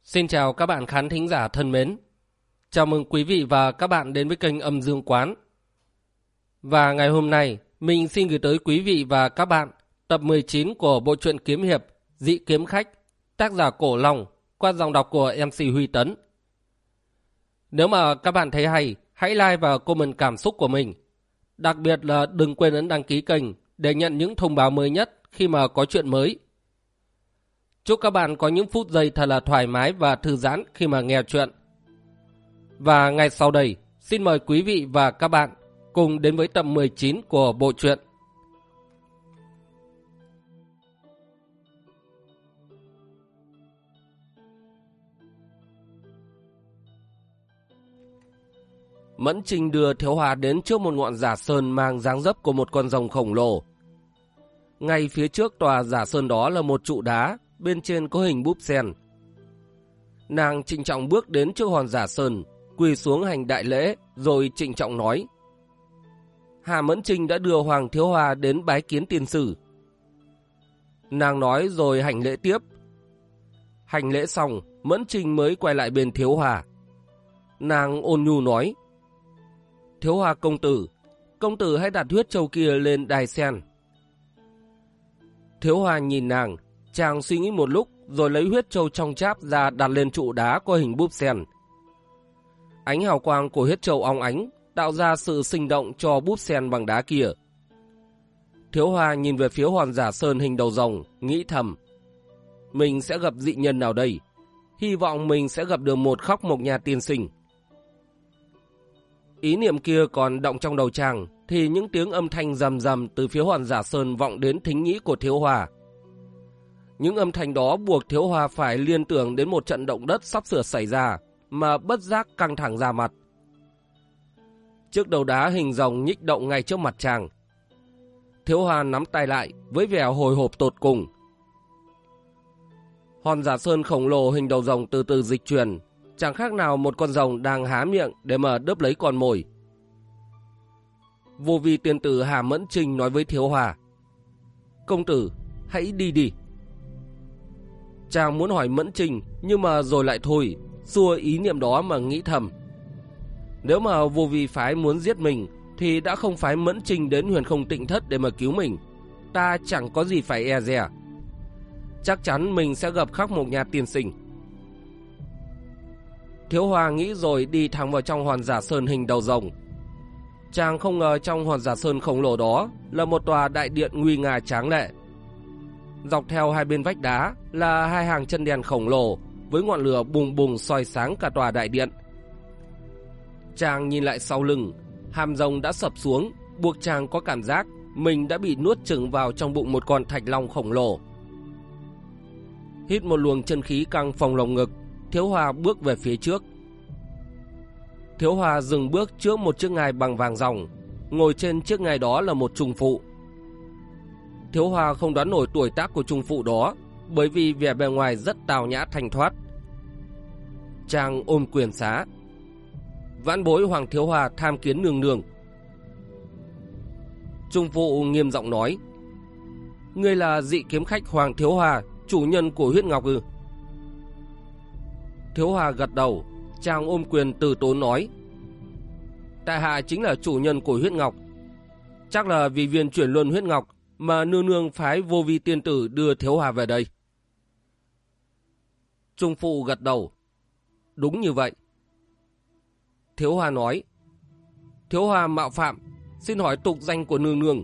Xin chào các bạn khán thính giả thân mến. Chào mừng quý vị và các bạn đến với kênh Âm Dương Quán. Và ngày hôm nay, mình xin gửi tới quý vị và các bạn tập 19 của bộ truyện kiếm hiệp Dị Kiếm Khách, tác giả Cổ Long, qua giọng đọc của MC Huy Tấn. Nếu mà các bạn thấy hay, hãy like và comment cảm xúc của mình. Đặc biệt là đừng quên ấn đăng ký kênh để nhận những thông báo mới nhất khi mà có chuyện mới. Chúc các bạn có những phút giây thật là thoải mái và thư giãn khi mà nghe chuyện. Và ngay sau đây, xin mời quý vị và các bạn cùng đến với tập 19 của bộ truyện. Mẫn Trinh đưa Thiếu Hòa đến trước một ngọn giả sơn mang dáng dấp của một con rồng khổng lồ. Ngay phía trước tòa giả sơn đó là một trụ đá, bên trên có hình búp sen. Nàng trịnh trọng bước đến trước hòn giả sơn, quỳ xuống hành đại lễ, rồi trịnh trọng nói: Hà Mẫn Trinh đã đưa Hoàng Thiếu Hòa đến bái kiến tiên sử. Nàng nói rồi hành lễ tiếp. Hành lễ xong, Mẫn Trinh mới quay lại bên Thiếu Hòa. Nàng ôn nhu nói: Thiếu Hòa công tử hãy đặt huyết châu kia lên đài sen. Thiếu Hòa nhìn nàng, chàng suy nghĩ một lúc rồi lấy huyết châu trong cháp ra đặt lên trụ đá có hình búp sen. Ánh hào quang của huyết châu óng ánh tạo ra sự sinh động cho búp sen bằng đá kia. Thiếu Hòa nhìn về phía hòn giả sơn hình đầu rồng, nghĩ thầm: mình sẽ gặp dị nhân nào đây? Hy vọng mình sẽ gặp được một Khóc Mộc Nha tiên sinh. Ý niệm kia còn động trong đầu chàng thì những tiếng âm thanh rầm rầm từ phía hòn giả sơn vọng đến thính nhĩ của Thiếu Hòa. Những âm thanh đó buộc Thiếu Hòa phải liên tưởng đến một trận động đất sắp sửa xảy ra, mà bất giác căng thẳng ra mặt. Chiếc đầu đá hình rồng nhích động ngay trước mặt chàng. Thiếu Hòa nắm tay lại với vẻ hồi hộp tột cùng. Hòn giả sơn khổng lồ hình đầu rồng từ từ dịch chuyển, chẳng khác nào một con rồng đang há miệng để mà đớp lấy con mồi. Vô vi tiên tử Hà Mẫn Trinh nói với Thiếu Hòa: công tử, hãy đi đi. Chàng muốn hỏi Mẫn Trinh, nhưng mà rồi lại thôi, xua ý niệm đó mà nghĩ thầm: nếu mà vô vi phái muốn giết mình thì đã không phái Mẫn Trinh đến Huyền Không Tịnh Thất để mà cứu mình. Ta chẳng có gì phải e dè. Chắc chắn mình sẽ gặp Khóc Mộc Nha tiên sinh. Thiếu Hòa nghĩ rồi đi thẳng vào trong hòn giả sơn hình đầu rồng. Chàng không ngờ trong hòn giả sơn khổng lồ đó là một tòa đại điện nguy nga tráng lệ. Dọc theo hai bên vách đá là hai hàng chân đèn khổng lồ với ngọn lửa bùng bùng soi sáng cả tòa đại điện. Chàng nhìn lại sau lưng, hàm rồng đã sập xuống, buộc chàng có cảm giác mình đã bị nuốt chửng vào trong bụng một con thạch long khổng lồ. Hít một luồng chân khí căng phồng lồng ngực, Thiếu Hòa bước về phía trước. Thiếu Hòa dừng bước trước một chiếc ngai bằng vàng ròng, ngồi trên chiếc ngai đó là một trùng phụ. Thiếu Hòa không đoán nổi tuổi tác của trùng phụ đó, bởi vì vẻ bề ngoài rất tào nhã thanh thoát. Chàng ôm quyền xá: vãn bối Hoàng Thiếu Hòa tham kiến nương nương. Trùng phụ nghiêm giọng nói: ngươi là dị kiếm khách Hoàng Thiếu Hòa, chủ nhân của huyết ngọc ư? Thiếu Hòa gật đầu. Chàng ôm quyền từ tốn nói: tại hạ chính là chủ nhân của huyết ngọc. Chắc là vì viên chuyển luân huyết ngọc mà nương nương phái vô vi tiên tử đưa Thiếu Hòa về đây. Trung phụ gật đầu: đúng như vậy. Thiếu Hòa nói: Thiếu Hòa mạo phạm, xin hỏi tục danh của nương nương.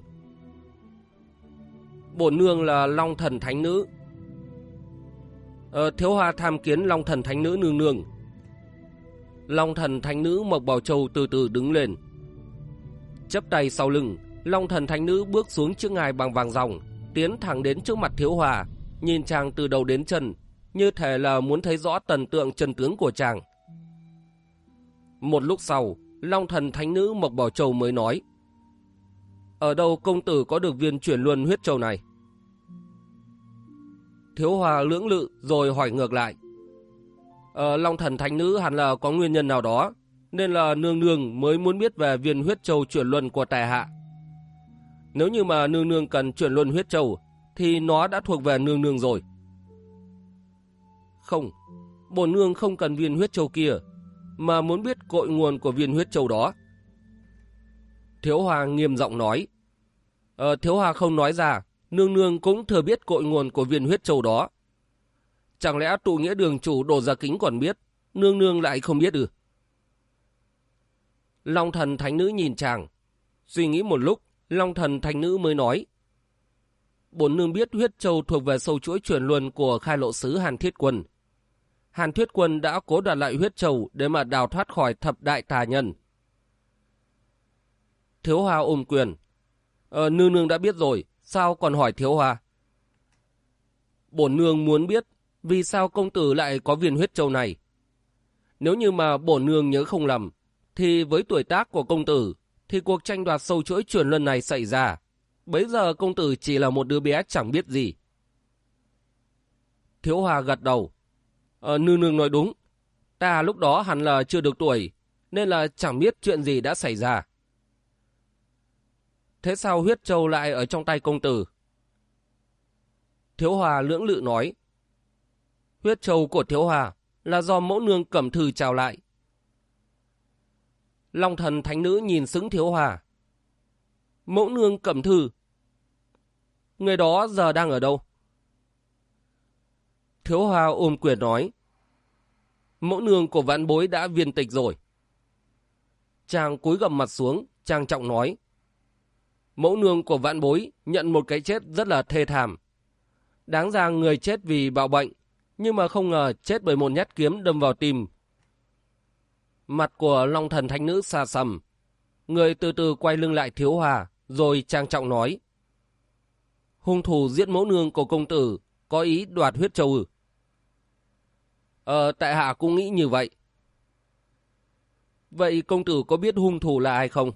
Bổn nương là Long Thần Thánh Nữ. Thiếu Hòa tham kiến Long Thần Thánh Nữ nương nương. Long Thần Thánh Nữ Mộc Bảo Châu từ từ đứng lên, chắp tay sau lưng. Long Thần Thánh Nữ bước xuống chiếc ngai bằng vàng ròng, tiến thẳng đến trước mặt Thiếu Hòa, nhìn chàng từ đầu đến chân, như thể là muốn thấy rõ tần tượng chân tướng của chàng. Một lúc sau, Long Thần Thánh Nữ Mộc Bảo Châu mới nói: ở đâu công tử có được viên chuyển luân huyết châu này? Thiếu Hòa lưỡng lự rồi hỏi ngược lại: Long Thần Thánh Nữ hẳn là có nguyên nhân nào đó, nên là nương nương mới muốn biết về viên huyết châu chuyển luân của tài hạ. Nếu như mà nương nương cần chuyển luân huyết châu thì nó đã thuộc về nương nương rồi. Không, Bổn nương không cần viên huyết châu kia, mà muốn biết cội nguồn của viên huyết châu đó. Thiếu Hòa nghiêm giọng nói. Thiếu Hòa không nói ra, nương nương cũng thừa biết cội nguồn của viên huyết châu đó. Chẳng lẽ tụ nghĩa đường chủ Đồ Gia Kính còn biết, nương nương lại không biết ư? Long Thần Thánh Nữ nhìn chàng, suy nghĩ một lúc, Long Thần Thánh Nữ mới nói. Bổn nương biết huyết châu thuộc về sâu chuỗi truyền luân của khai lộ sứ Hàn Thiết Quân. Hàn Thiết Quân đã cố đoạt lại huyết châu để mà đào thoát khỏi thập đại tà nhân. Thiếu Hòa ôm quyền. Nương nương đã biết rồi, sao còn hỏi Thiếu Hòa? Bổn nương muốn biết vì sao công tử lại có viên huyết châu này. Nếu như mà bổn nương nhớ không lầm, thì với tuổi tác của công tử, thì cuộc tranh đoạt sâu chuỗi truyền luân này xảy ra. Bấy giờ công tử chỉ là một đứa bé chẳng biết gì. Thiếu Hòa gật đầu. Nương nương nói đúng. Ta lúc đó hẳn là chưa được tuổi, nên là chẳng biết chuyện gì đã xảy ra. Thế sao huyết châu lại ở trong tay công tử? Thiếu Hòa lưỡng lự nói. Huyết châu của Thiếu Hòa là do mẫu nương Cẩm Thư trao lại. Long Thần Thánh Nữ nhìn sững Thiếu Hòa. Mẫu nương Cẩm Thư? Người đó giờ đang ở đâu? Thiếu Hòa ôm quyền nói. Mẫu nương của vãn bối đã viên tịch rồi. Chàng cúi gằm mặt xuống, trang trọng nói. Mẫu nương của vãn bối nhận một cái chết rất là thê thảm. Đáng ra người chết vì bạo bệnh, nhưng mà không ngờ chết bởi một nhát kiếm đâm vào tim. Mặt của Long Thần Thánh Nữ xa sầm. Người từ từ quay lưng lại Thiếu Hòa, rồi trang trọng nói. Hung thủ giết mẫu nương của công tử có ý đoạt huyết châu ư? Tại hạ cũng nghĩ như vậy. Vậy công tử có biết hung thủ là ai không?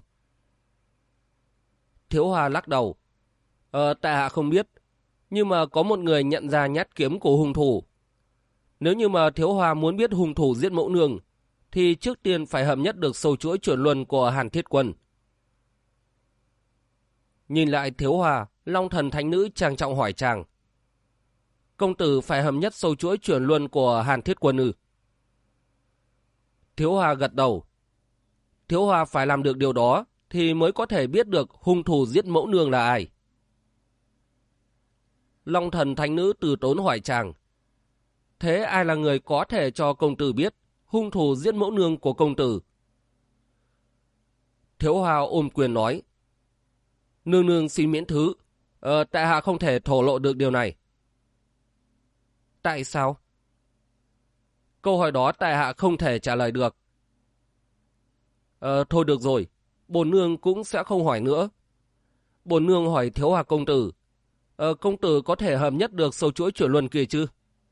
Thiếu Hòa lắc đầu. Tại hạ không biết, nhưng mà có một người nhận ra nhát kiếm của hung thủ. Nếu như mà Thiếu Hòa muốn biết hung thủ giết mẫu nương, thì trước tiên phải hợp nhất được sâu chuỗi chuyển luân của Hàn Thiết Quân. Nhìn lại Thiếu Hòa, Long Thần Thánh Nữ trang trọng hỏi chàng. Công tử phải hợp nhất sâu chuỗi chuyển luân của Hàn Thiết Quân ư? Thiếu Hòa gật đầu. Thiếu Hòa phải làm được điều đó thì mới có thể biết được hung thủ giết mẫu nương là ai. Long Thần Thánh Nữ từ tốn hỏi chàng. Thế ai là người có thể cho công tử biết hung thủ giết mẫu nương của công tử? Thiếu Hòa ôm quyền nói. Nương nương xin miễn thứ. Tại hạ không thể thổ lộ được điều này. Tại sao? Câu hỏi đó tại hạ không thể trả lời được. Thôi được rồi, bổn nương cũng sẽ không hỏi nữa. Bổn nương hỏi Thiếu Hòa công tử. Công tử có thể hợp nhất được sâu chuỗi chuyển luân kia chứ?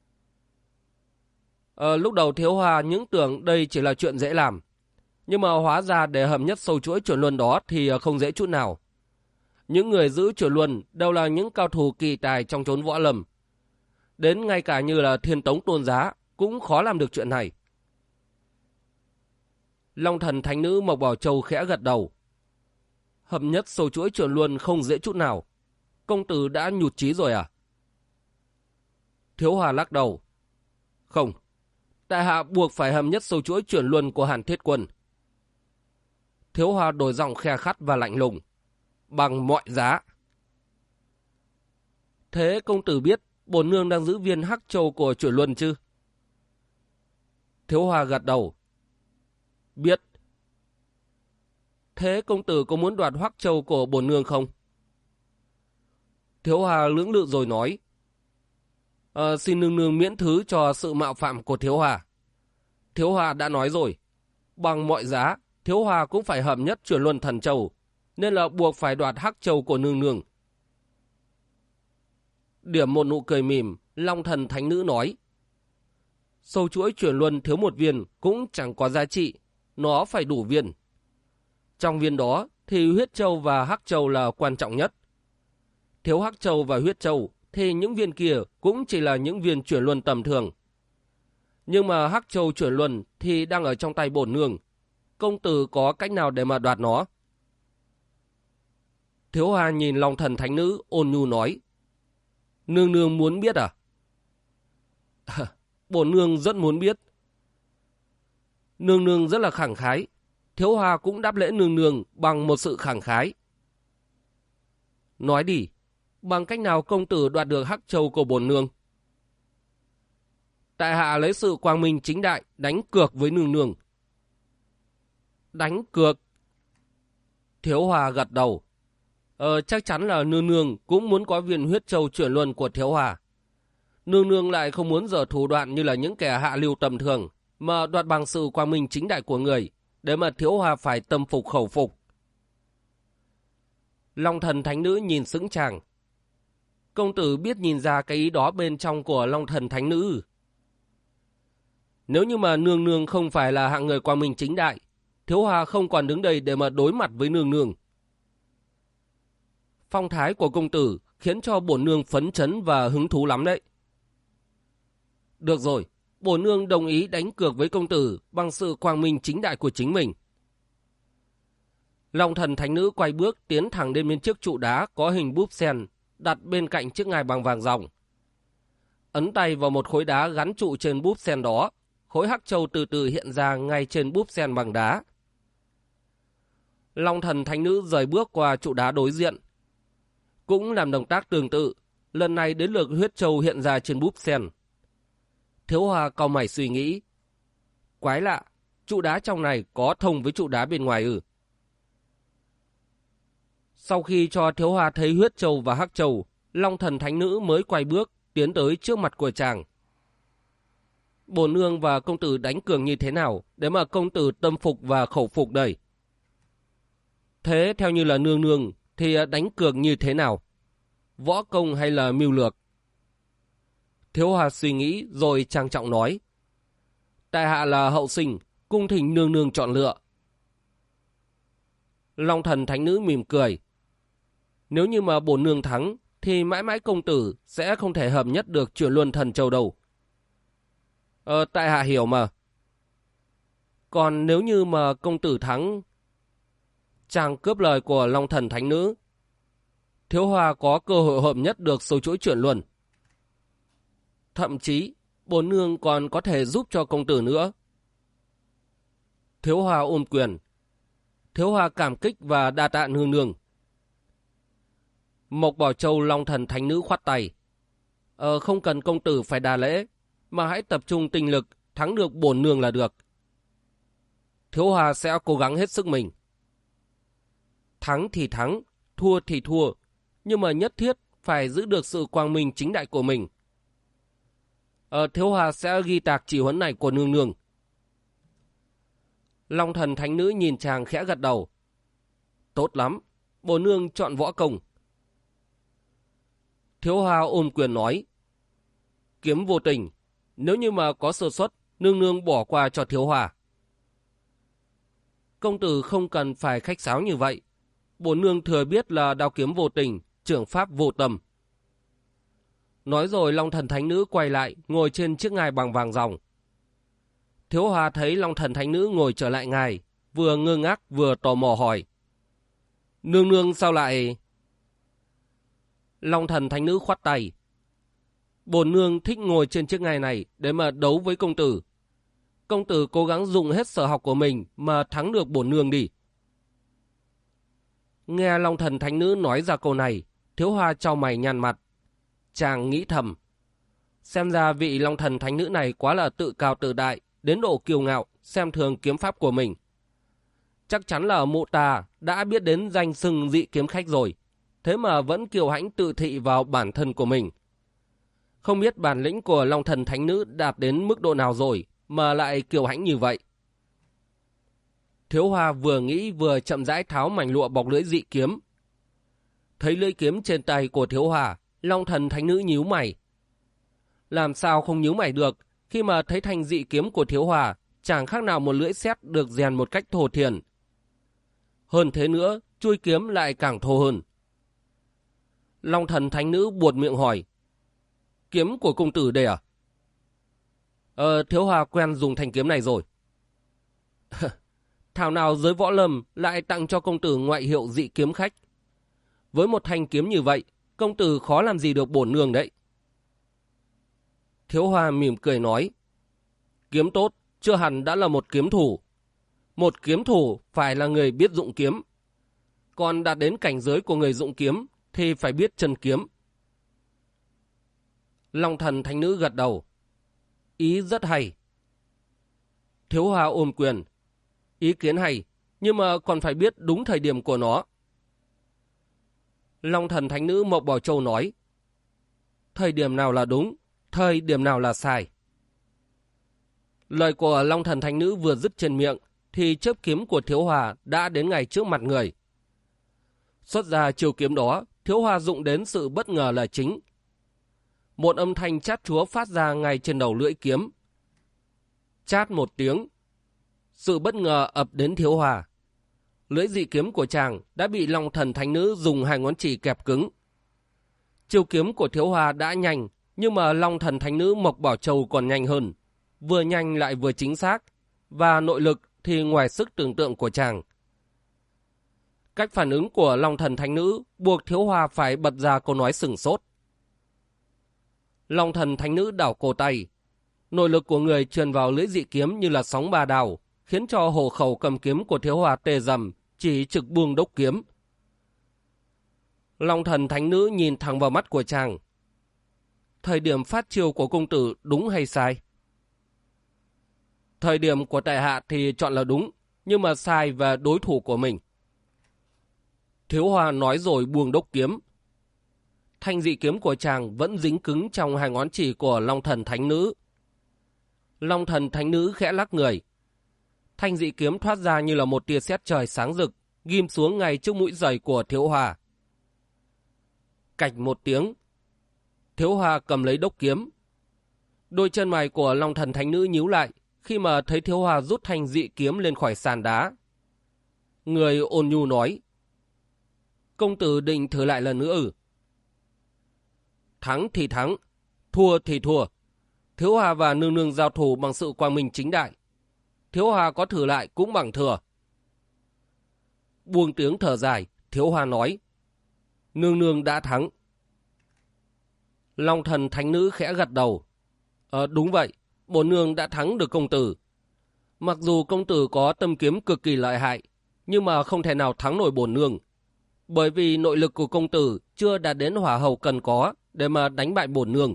Lúc đầu Thiếu Hòa những tưởng đây chỉ là chuyện dễ làm. Nhưng mà hóa ra để hợp nhất sâu chuỗi chuyển luân đó thì không dễ chút nào. Những người giữ chuyển luân đều là những cao thủ kỳ tài trong chốn võ lâm. Đến ngay cả như là Thiên Tống Tôn Giá cũng khó làm được chuyện này. Long Thần Thánh Nữ Mộc Bảo Châu khẽ gật đầu. Hợp nhất sâu chuỗi chuyển luân không dễ chút nào. Công tử đã nhụt chí rồi à? Thiếu Hòa lắc đầu. Không, tại hạ buộc phải hợp nhất sâu chuỗi chuyển luân của Hàn Thiết Quân. Thiếu Hòa đổi giọng khe khắt và lạnh lùng. Bằng mọi giá. Thế công tử biết bổn nương đang giữ viên hắc châu của chuyển luân chứ? Thiếu Hòa gật đầu. Biết. Thế công tử có muốn đoạt hắc châu của bổn nương không? Thiếu Hòa lưỡng lự rồi nói. Xin nương nương miễn thứ cho sự mạo phạm của Thiếu Hòa. Thiếu Hòa đã nói rồi. Bằng mọi giá, Thiếu Hòa cũng phải hợp nhất chuyển luân thần châu, nên là buộc phải đoạt hắc châu của nương nương. Điểm một nụ cười mỉm, Long Thần Thánh Nữ nói. Sâu chuỗi chuyển luân thiếu một viên cũng chẳng có giá trị, nó phải đủ viên. Trong viên đó thì huyết châu và hắc châu là quan trọng nhất. Thiếu hắc châu và huyết châu thì những viên kia cũng chỉ là những viên chuyển luân tầm thường. Nhưng mà hắc châu chuyển luân thì đang ở trong tay bổn nương. Công tử có cách nào để mà đoạt nó? Thiếu Hòa nhìn Long Thần Thánh Nữ ôn nhu nói. Nương nương muốn biết à? bổn nương rất muốn biết. Nương nương rất là khẳng khái. Thiếu Hoa cũng đáp lễ nương nương bằng một sự khẳng khái. Nói đi, bằng cách nào công tử đoạt được Hắc Châu của bổn nương? Tại hạ lấy sự quang minh chính đại đánh cược với nương nương. Đánh cược? Thiếu Hoa gật đầu. Chắc chắn là nương nương cũng muốn có viên huyết châu chuyển luân của Thiếu Hoa. Nương nương lại không muốn dở thủ đoạn như là những kẻ hạ lưu tầm thường, mà đoạt bằng sự quang minh chính đại của người, để mà Thiếu Hoa phải tâm phục khẩu phục. Long Thần Thánh Nữ nhìn sững chàng. Công tử biết nhìn ra cái ý đó bên trong của Long Thần Thánh Nữ. Nếu như mà nương nương không phải là hạng người quang minh chính đại, Thiếu Hoa không còn đứng đây để mà đối mặt với nương nương. Phong thái của công tử khiến cho bổn nương phấn chấn và hứng thú lắm đấy. Được rồi, bổn nương đồng ý đánh cược với công tử bằng sự quang minh chính đại của chính mình. Long Thần Thánh Nữ quay bước tiến thẳng đến bên chiếc trụ đá có hình búp sen đặt bên cạnh chiếc ngai bằng vàng ròng. Ấn tay vào một khối đá gắn trụ trên búp sen đó, khối Hắc Châu từ từ hiện ra ngay trên búp sen bằng đá. Long Thần Thánh Nữ rời bước qua trụ đá đối diện. Cũng làm động tác tương tự, lần này đến lượt huyết châu hiện ra trên búp sen. Thiếu Hoa cau mày suy nghĩ. Quái lạ, trụ đá trong này có thông với trụ đá bên ngoài ư? Sau khi cho Thiếu Hoa thấy huyết châu và Hắc Châu, Long Thần Thánh Nữ mới quay bước tiến tới trước mặt của chàng. Bổn nương và công tử đánh cược như thế nào để mà công tử tâm phục và khẩu phục đây? Thế theo như là nương nương thì đánh cược như thế nào? Võ công hay là mưu lược? Thiếu Hoa suy nghĩ rồi trang trọng nói. Tại hạ là hậu sinh, cung thỉnh nương nương chọn lựa. Long Thần Thánh Nữ mỉm cười. Nếu như mà bổn nương thắng thì mãi mãi công tử sẽ không thể hợp nhất được chuyển luân thần châu đâu. Tại hạ hiểu mà. Còn nếu như mà công tử thắng... Chàng cướp lời của Long Thần Thánh Nữ. Thiếu Hoa có cơ hội hợp nhất được số chuỗi chuyển luân. Thậm chí, bổn nương còn có thể giúp cho công tử nữa. Thiếu Hoa ôm quyền. Thiếu Hoa cảm kích và đa tạ nương nương. Mộc Bảo Châu Long Thần Thánh Nữ khoát tay. Không cần công tử phải đa lễ, mà hãy tập trung tinh lực thắng được bổn nương là được. Thiếu Hoa sẽ cố gắng hết sức mình. Thắng thì thắng, thua thì thua, nhưng mà nhất thiết phải giữ được sự quang minh chính đại của mình. Thiếu Hoa sẽ ghi tạc chỉ huấn này của nương nương. Long Thần Thánh Nữ nhìn chàng khẽ gật đầu. Tốt lắm, bổn nương chọn võ công. Thiếu Hoa ôm quyền nói. Kiếm vô tình, nếu như mà có sơ suất, nương nương bỏ qua cho Thiếu Hoa. Công tử không cần phải khách sáo như vậy. Bổn nương thừa biết là đao kiếm vô tình, trưởng pháp vô tâm. Nói rồi Long Thần Thánh Nữ quay lại, ngồi trên chiếc ngai bằng vàng ròng. Thiếu Hoa thấy Long Thần Thánh Nữ ngồi trở lại ngai, vừa ngơ ngác vừa tò mò hỏi. Nương nương sao lại... Long Thần Thánh Nữ khoát tay. Bổn nương thích ngồi trên chiếc ngai này để mà đấu với công tử. Công tử cố gắng dùng hết sở học của mình mà thắng được bổn nương đi. Nghe Long Thần Thánh Nữ nói ra câu này, Thiếu Hoa chau mày nhăn mặt. Chàng nghĩ thầm. Xem ra vị Long Thần Thánh Nữ này quá là tự cao tự đại, đến độ kiêu ngạo, xem thường kiếm pháp của mình. Chắc chắn là mụ ta đã biết đến danh xưng dị kiếm khách rồi, thế mà vẫn kiêu hãnh tự thị vào bản thân của mình. Không biết bản lĩnh của Long Thần Thánh Nữ đạt đến mức độ nào rồi mà lại kiêu hãnh như vậy. Thiếu Hoa vừa nghĩ vừa chậm rãi tháo mảnh lụa bọc lưỡi dị kiếm. Thấy lưỡi kiếm trên tay của Thiếu Hoa, Long Thần Thánh Nữ nhíu mày. Làm sao không nhíu mày được khi mà thấy thanh dị kiếm của Thiếu Hoa chẳng khác nào một lưỡi sét được rèn một cách thô thiển. Hơn thế nữa, chuôi kiếm lại càng thô hơn. Long Thần Thánh Nữ buột miệng hỏi. Kiếm của công tử đây à? Thiếu Hoa quen dùng thanh kiếm này rồi. Thảo nào giới võ lâm lại tặng cho công tử ngoại hiệu dị kiếm khách. Với một thanh kiếm như vậy, công tử khó làm gì được bổn nương đấy. Thiếu Hoa mỉm cười nói. Kiếm tốt chưa hẳn đã là một kiếm thủ. Một kiếm thủ phải là người biết dụng kiếm. Còn đạt đến cảnh giới của người dụng kiếm thì phải biết chân kiếm. Long Thần Thánh Nữ gật đầu. Ý rất hay. Thiếu Hoa ôm quyền. Ý kiến hay, nhưng mà còn phải biết đúng thời điểm của nó. Long Thần Thánh Nữ Mộc Bảo Châu nói. Thời điểm nào là đúng, thời điểm nào là sai. Lời của Long Thần Thánh Nữ vừa dứt trên miệng, thì chớp kiếm của Thiếu Hoa đã đến ngay trước mặt người. Xuất ra chiêu kiếm đó, Thiếu Hoa dụng đến sự bất ngờ là chính. Một âm thanh chát chúa phát ra ngay trên đầu lưỡi kiếm. Chát một tiếng. Sự bất ngờ ập đến Thiếu Hoa. Lưỡi dị kiếm của chàng đã bị Long Thần Thánh Nữ dùng hai ngón chỉ kẹp cứng. Chiêu kiếm của Thiếu Hoa đã nhanh, nhưng mà Long Thần Thánh Nữ Mộc Bảo Châu còn nhanh hơn. Vừa nhanh lại vừa chính xác, và nội lực thì ngoài sức tưởng tượng của chàng. Cách phản ứng của Long Thần Thánh Nữ buộc Thiếu Hoa phải bật ra câu nói sửng sốt. Long Thần Thánh Nữ đảo cổ tay. Nội lực của người truyền vào lưỡi dị kiếm như là sóng ba đào, khiến cho hổ khẩu cầm kiếm của Thiếu Hoa tê rầm, chỉ trực buông đốc kiếm. Long Thần Thánh Nữ nhìn thẳng vào mắt của chàng. Thời điểm phát chiêu của công tử đúng hay sai? Thời điểm của tại hạ thì chọn là đúng, nhưng mà sai về đối thủ của mình. Thiếu Hoa nói rồi buông đốc kiếm. Thanh dị kiếm của chàng vẫn dính cứng trong hai ngón chỉ của Long Thần Thánh Nữ. Long Thần Thánh Nữ khẽ lắc người. Thanh dị kiếm thoát ra như là một tia sét trời sáng rực, ghim xuống ngay trước mũi giày của Thiếu Hoa. Cạch một tiếng. Thiếu Hoa cầm lấy đốc kiếm. Đôi chân mày của Long Thần Thánh Nữ nhíu lại khi mà thấy Thiếu Hoa rút thanh dị kiếm lên khỏi sàn đá. Người ôn nhu nói. Công tử định thử lại lần nữa ư? Thắng thì thắng, thua thì thua. Thiếu Hoa và nương nương giao thủ bằng sự quang minh chính đại. Thiếu Hoa có thử lại cũng bằng thừa. Buông tiếng thở dài, Thiếu Hoa nói. Nương nương đã thắng. Long Thần Thánh Nữ khẽ gật đầu. Đúng vậy, bổn nương đã thắng được công tử. Mặc dù công tử có tâm kiếm cực kỳ lợi hại, nhưng mà không thể nào thắng nổi bổn nương. Bởi vì nội lực của công tử chưa đạt đến hỏa hầu cần có để mà đánh bại bổn nương.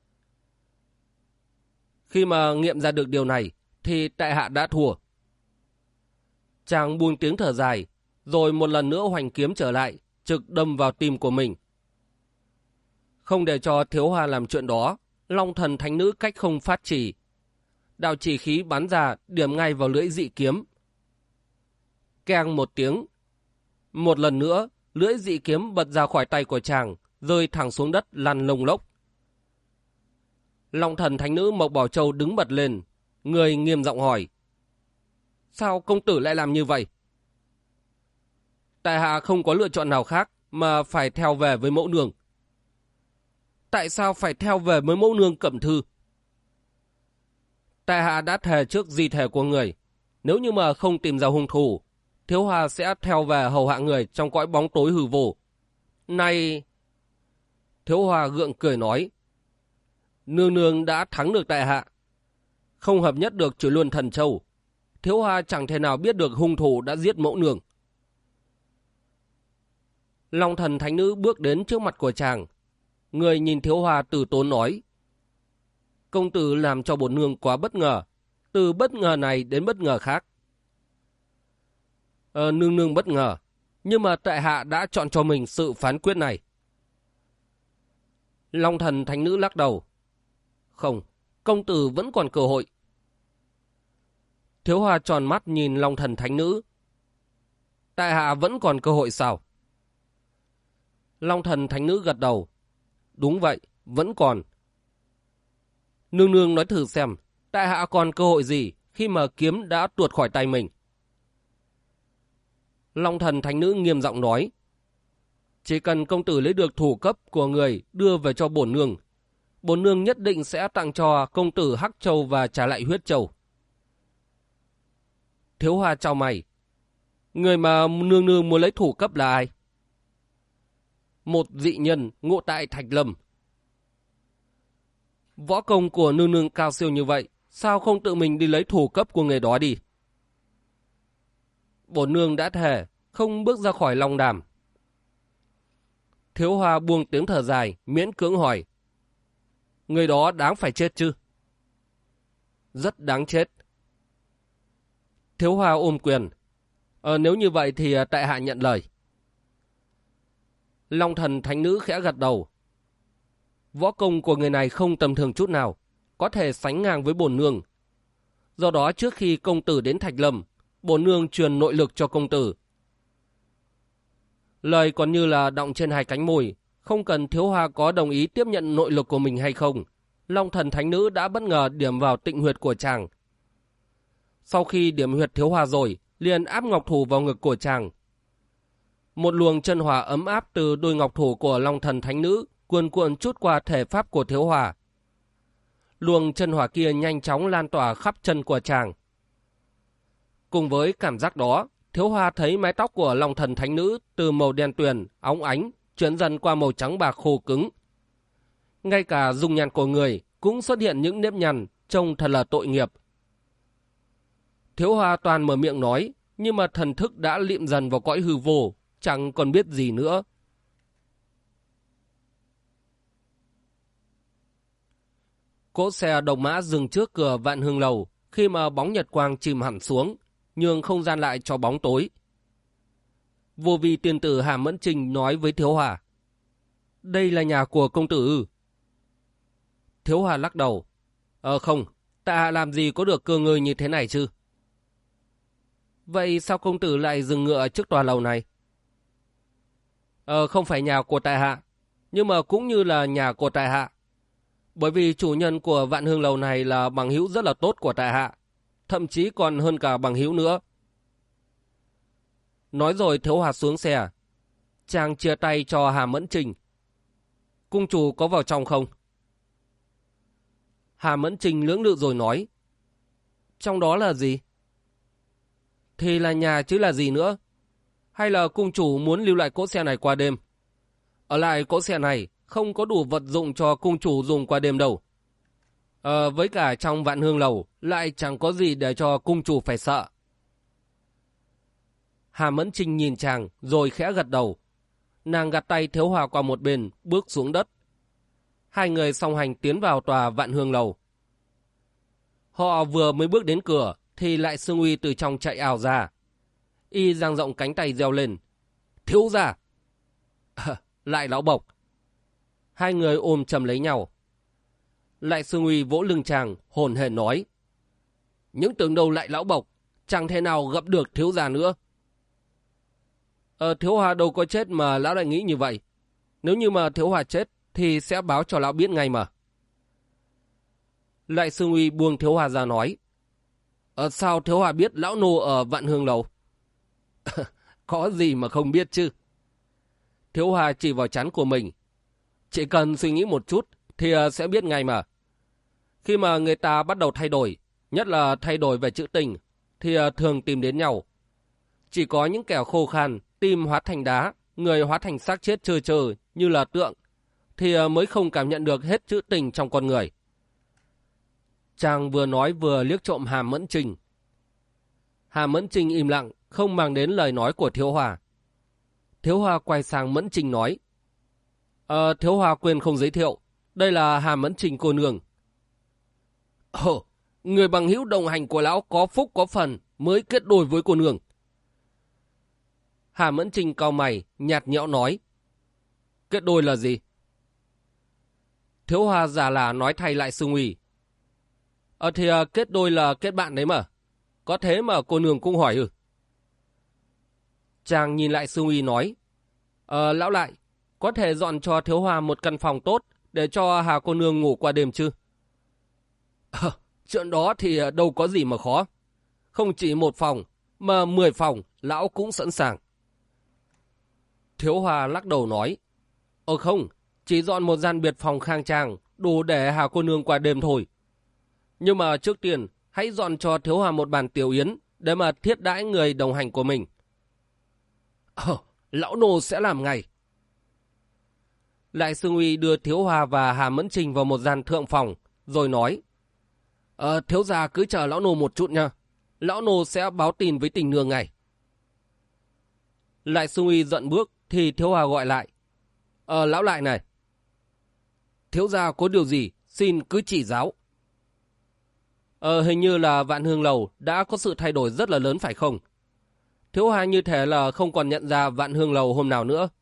Khi mà nghiệm ra được điều này, thì tại hạ đã thua. Chàng buông tiếng thở dài, rồi một lần nữa hoành kiếm trở lại, trực đâm vào tim của mình. Không để cho Thiếu Hoa làm chuyện đó, Long Thần Thánh Nữ cách không phát chỉ. Đạo chỉ khí bắn ra điểm ngay vào lưỡi dị kiếm. Keng một tiếng. Một lần nữa, lưỡi dị kiếm bật ra khỏi tay của chàng, rơi thẳng xuống đất lăn lông lốc. Long Thần Thánh Nữ Mộc Bảo Châu đứng bật lên, người nghiêm giọng hỏi. Sao công tử lại làm như vậy? Tại hạ không có lựa chọn nào khác mà phải theo về với mẫu nương. Tại sao phải theo về với mẫu nương Cẩm Thư? Tại hạ đã thề trước di thể của người, nếu như mà không tìm ra hung thủ, Thiếu Hoa sẽ theo về hầu hạ người trong cõi bóng tối hư vô. Này... Thiếu Hoa gượng cười nói. Nương nương đã thắng được tại hạ. Không hợp nhất được Chổi Luân Thần Châu, Thiếu Hoa chẳng thể nào biết được hung thủ đã giết mẫu nương. Long Thần Thánh Nữ bước đến trước mặt của chàng. Người nhìn Thiếu Hoa từ tốn nói. Công tử làm cho bổn nương quá bất ngờ, từ bất ngờ này đến bất ngờ khác. Nương nương bất ngờ, nhưng mà tại hạ đã chọn cho mình sự phán quyết này. Long Thần Thánh Nữ lắc đầu. Không, công tử vẫn còn cơ hội. Thiếu Hoa tròn mắt nhìn Long Thần Thánh Nữ. Tại hạ vẫn còn cơ hội sao? Long Thần Thánh Nữ gật đầu. Đúng vậy, vẫn còn. Nương nương nói thử xem, tại hạ còn cơ hội gì khi mà kiếm đã tuột khỏi tay mình? Long Thần Thánh Nữ nghiêm giọng nói. Chỉ cần công tử lấy được thủ cấp của người đưa về cho bổn nương nhất định sẽ tặng cho công tử Hắc Châu và trả lại huyết châu. Thiếu Hoa chau mày. Người mà nương nương muốn lấy thủ cấp là ai? Một dị nhân ngụ tại Thạch Lâm. Võ công của nương nương cao siêu như vậy, Sao không tự mình đi lấy thủ cấp của người đó đi? Bổn nương đã thề, không bước ra khỏi long đàm. Thiếu Hoa buông tiếng thở dài, miễn cưỡng hỏi. Người đó đáng phải chết chứ? Rất đáng chết. Thiếu Hoa ôm quyền. Nếu như vậy thì tại hạ nhận lời. Long thần thánh nữ khẽ gật đầu. Võ công của người này không tầm thường chút nào, có thể sánh ngang với bổn nương. Do đó trước khi công tử đến Thạch Lâm, bổn nương truyền nội lực cho công tử. Lời còn như là đọng trên hai cánh môi, không cần Thiếu Hoa có đồng ý tiếp nhận nội lực của mình hay không, Long thần thánh nữ đã bất ngờ điểm vào tịnh huyệt của chàng. Sau khi điểm huyệt Thiếu Hoa rồi, liền áp ngọc thủ vào ngực của chàng. Một luồng chân hỏa ấm áp từ đôi ngọc thủ của Long thần thánh nữ cuồn cuộn trút qua thể pháp của Thiếu Hoa. Luồng chân hỏa kia nhanh chóng lan tỏa khắp chân của chàng. Cùng với cảm giác đó, Thiếu Hoa thấy mái tóc của Long thần thánh nữ từ màu đen tuyền, óng ánh, chuyển dần qua màu trắng bạc khô cứng. Ngay cả dung nhan của người cũng xuất hiện những nếp nhăn, trông thật là tội nghiệp. Thiếu Hoa toàn mở miệng nói, nhưng mà thần thức đã liệm dần vào cõi hư vô, chẳng còn biết gì nữa. Cỗ xe độc mã dừng trước cửa Vạn Hương Lầu khi mà bóng nhật quang chìm hẳn xuống, nhường không gian lại cho bóng tối. Vô vi tiên tử Hà Mẫn Trình nói với Thiếu Hoa. Đây là nhà của công tử. Thiếu Hoa lắc đầu. Không, tại hạ làm gì có được cơ ngơi như thế này chứ? Vậy sao công tử lại dừng ngựa trước tòa lầu này? Không phải nhà của tại hạ, nhưng mà cũng như là nhà của tại hạ. Bởi vì chủ nhân của Vạn Hương Lầu này là bằng hữu rất là tốt của tại hạ, thậm chí còn hơn cả bằng hữu nữa. Nói rồi Thiếu Hoa xuống xe. Chàng chia tay cho Hà Mẫn Trình. Cung chủ có vào trong không? Hà Mẫn Trình lưỡng lự rồi nói. Trong đó là gì? Thì là nhà chứ là gì nữa? Hay là cung chủ muốn lưu lại cỗ xe này qua đêm? Ở lại cỗ xe này không có đủ vật dụng cho cung chủ dùng qua đêm đâu. Với cả trong Vạn Hương Lầu lại chẳng có gì để cho cung chủ phải sợ. Hà Mẫn Trình nhìn chàng rồi khẽ gật đầu. Nàng gạt tay Thiếu Hoa qua một bên, bước xuống đất. Hai người song hành tiến vào tòa Vạn Hương Lầu. Họ vừa mới bước đến cửa thì lại Sương Uy từ trong chạy ảo ra. Y dang rộng cánh tay reo lên. Thiếu gia! Lại Lão Bộc! Hai người ôm chầm lấy nhau. Lại Sương Uy vỗ lưng chàng, hồn hển nói. Những tưởng đâu Lại Lão Bộc, chẳng thể nào gặp được thiếu gia nữa. Thiếu Hoa đâu có chết mà lão lại nghĩ như vậy. Nếu như mà Thiếu Hoa chết thì sẽ báo cho lão biết ngay mà. Lại Sương Uy buông Thiếu Hoa ra nói. Sao Thiếu Hoa biết lão nô ở Vạn Hương Lầu? Có gì mà không biết chứ. Thiếu Hoa chỉ vào trán của mình. Chỉ cần suy nghĩ một chút thì sẽ biết ngay mà. Khi mà người ta bắt đầu thay đổi, nhất là thay đổi về chữ tình, thì thường tìm đến nhau. Chỉ có những kẻ khô khan, tim hóa thành đá, người hóa thành xác chết trơ trơ như là tượng, thì mới không cảm nhận được hết chữ tình trong con người. Chàng vừa nói vừa liếc trộm Hà Mẫn Trình. Hà Mẫn Trình im lặng, không mang đến lời nói của Thiếu Hoa. Thiếu Hoa quay sang Mẫn Trình nói. Thiếu Hoa quên không giới thiệu, đây là Hà Mẫn Trình cô nương. Người bằng hữu đồng hành của lão có phúc có phần mới kết đôi với cô nương. Hà Mẫn Trình cau mày, nhạt nhẽo nói. Kết đôi là gì? Thiếu Hoa giả là nói thay Lại Sương Uy. Thì kết đôi là kết bạn đấy mà. Có thế mà cô nương cũng hỏi ư? Chàng nhìn Lại Sương Uy nói. Lão Lại, có thể dọn cho Thiếu Hoa một căn phòng tốt để cho Hà cô nương ngủ qua đêm chứ? Chuyện đó thì đâu có gì mà khó. Không chỉ một phòng, mà 10 phòng lão cũng sẵn sàng. Thiếu Hoa lắc đầu nói. Không, chỉ dọn một gian biệt phòng khang trang, đủ để Hà cô nương qua đêm thôi. Nhưng mà trước tiên, hãy dọn cho Thiếu Hoa một bàn tiểu yến, để mà thiết đãi người đồng hành của mình. Lão nô sẽ làm ngay. Lại Sương Uy đưa Thiếu Hoa và Hà Mẫn Trình vào một gian thượng phòng, rồi nói. Thiếu gia cứ chờ lão nô một chút nha. Lão nô sẽ báo tin với Tình Nương ngay. Lại Xung Uy giận bước thì Thiếu Hòa gọi lại. Lão lại này. Thiếu gia có điều gì, xin cứ chỉ giáo. Hình như là Vạn Hương Lầu đã có sự thay đổi rất là lớn phải không? Thiếu Hòa như thể là không còn nhận ra Vạn Hương Lầu hôm nào nữa.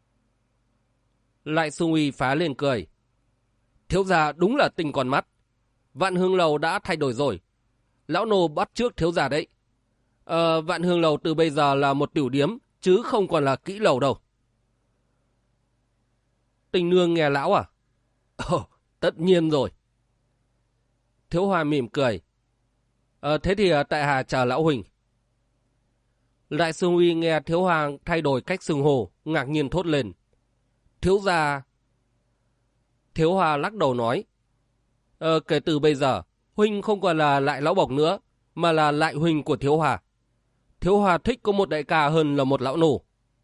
Lại Xung Uy phá lên cười. Thiếu gia đúng là tinh con mắt. Vạn Hương Lầu đã thay đổi rồi. Lão nô bắt trước thiếu gia đấy. Vạn Hương Lầu từ bây giờ là một tiểu điếm, chứ không còn là kỹ lầu đâu. Tình Nương nghe lão à? Tất nhiên rồi. Thiếu Hòa mỉm cười. Thế thì tại hạ chờ lão huỳnh. Lại Xung Uy nghe Thiếu Hòa thay đổi cách xưng hô, ngạc nhiên thốt lên. Thiếu gia. Thiếu Hòa lắc đầu nói. Kể từ bây giờ, huynh không còn là Lại Lão Bộc nữa, mà là Lại huynh của Thiếu Hòa. Thiếu Hòa thích có một đại ca hơn là một lão nô.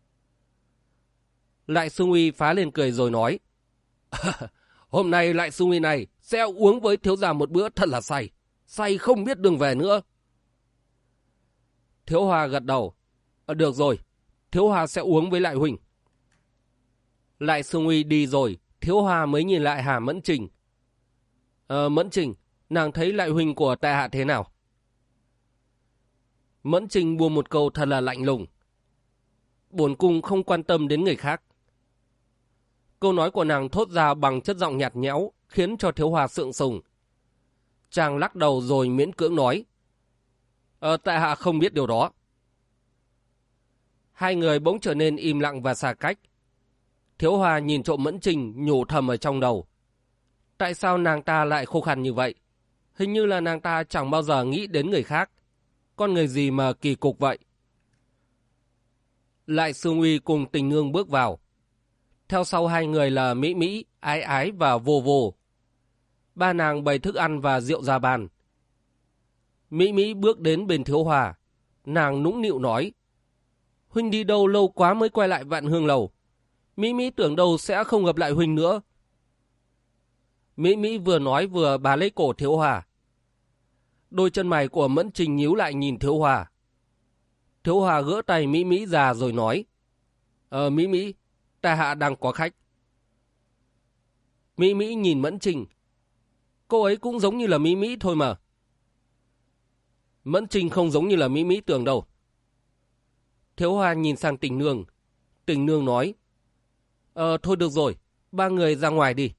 Lại Xung Uy phá lên cười rồi nói. Hôm nay Lại Xung Uy này sẽ uống với thiếu gia một bữa thật là say. Say không biết đường về nữa. Thiếu Hòa gật đầu. Được rồi, Thiếu Hòa sẽ uống với Lại huynh. Lại Xung Uy đi rồi, Thiếu Hòa mới nhìn lại Hà Mẫn Trình. Mẫn Trình, nàng thấy Lại huynh của tại hạ thế nào? Mẫn Trình buông một câu thật là lạnh lùng. Bổn cung không quan tâm đến người khác. Câu nói của nàng thốt ra bằng chất giọng nhạt nhẽo, khiến cho Thiếu Hòa sượng sùng. Chàng lắc đầu rồi miễn cưỡng nói. Tại hạ không biết điều đó. Hai người bỗng trở nên im lặng và xa cách. Thiếu Hòa nhìn trộm Mẫn Trình, nhủ thầm ở trong đầu. Tại sao nàng ta lại khô khăn như vậy? Hình như là nàng ta chẳng bao giờ nghĩ đến người khác. Con người gì mà kỳ cục vậy? Lại Xung Uy cùng Tình Nương bước vào. Theo sau hai người là Mỹ Mỹ, Ái Ái và Vô Vô. Ba nàng bày thức ăn và rượu ra bàn. Mỹ Mỹ bước đến bên Thiếu Hòa. Nàng nũng nịu nói. Huynh đi đâu lâu quá mới quay lại Vạn Hương Lầu. Mỹ Mỹ tưởng đâu sẽ không gặp lại huynh nữa. Mỹ Mỹ vừa nói vừa bá lấy cổ Thiếu Hòa. Đôi chân mày của Mẫn Trình nhíu lại nhìn Thiếu Hòa. Thiếu Hòa gỡ tay Mỹ Mỹ ra rồi nói. Mỹ Mỹ, tại hạ đang có khách. Mỹ Mỹ nhìn Mẫn Trình. Cô ấy cũng giống như là Mỹ Mỹ thôi mà. Mẫn Trình không giống như là Mỹ Mỹ tưởng đâu. Thiếu Hòa nhìn sang Tình Nương. Tình Nương nói. Thôi được rồi, ba người ra ngoài đi.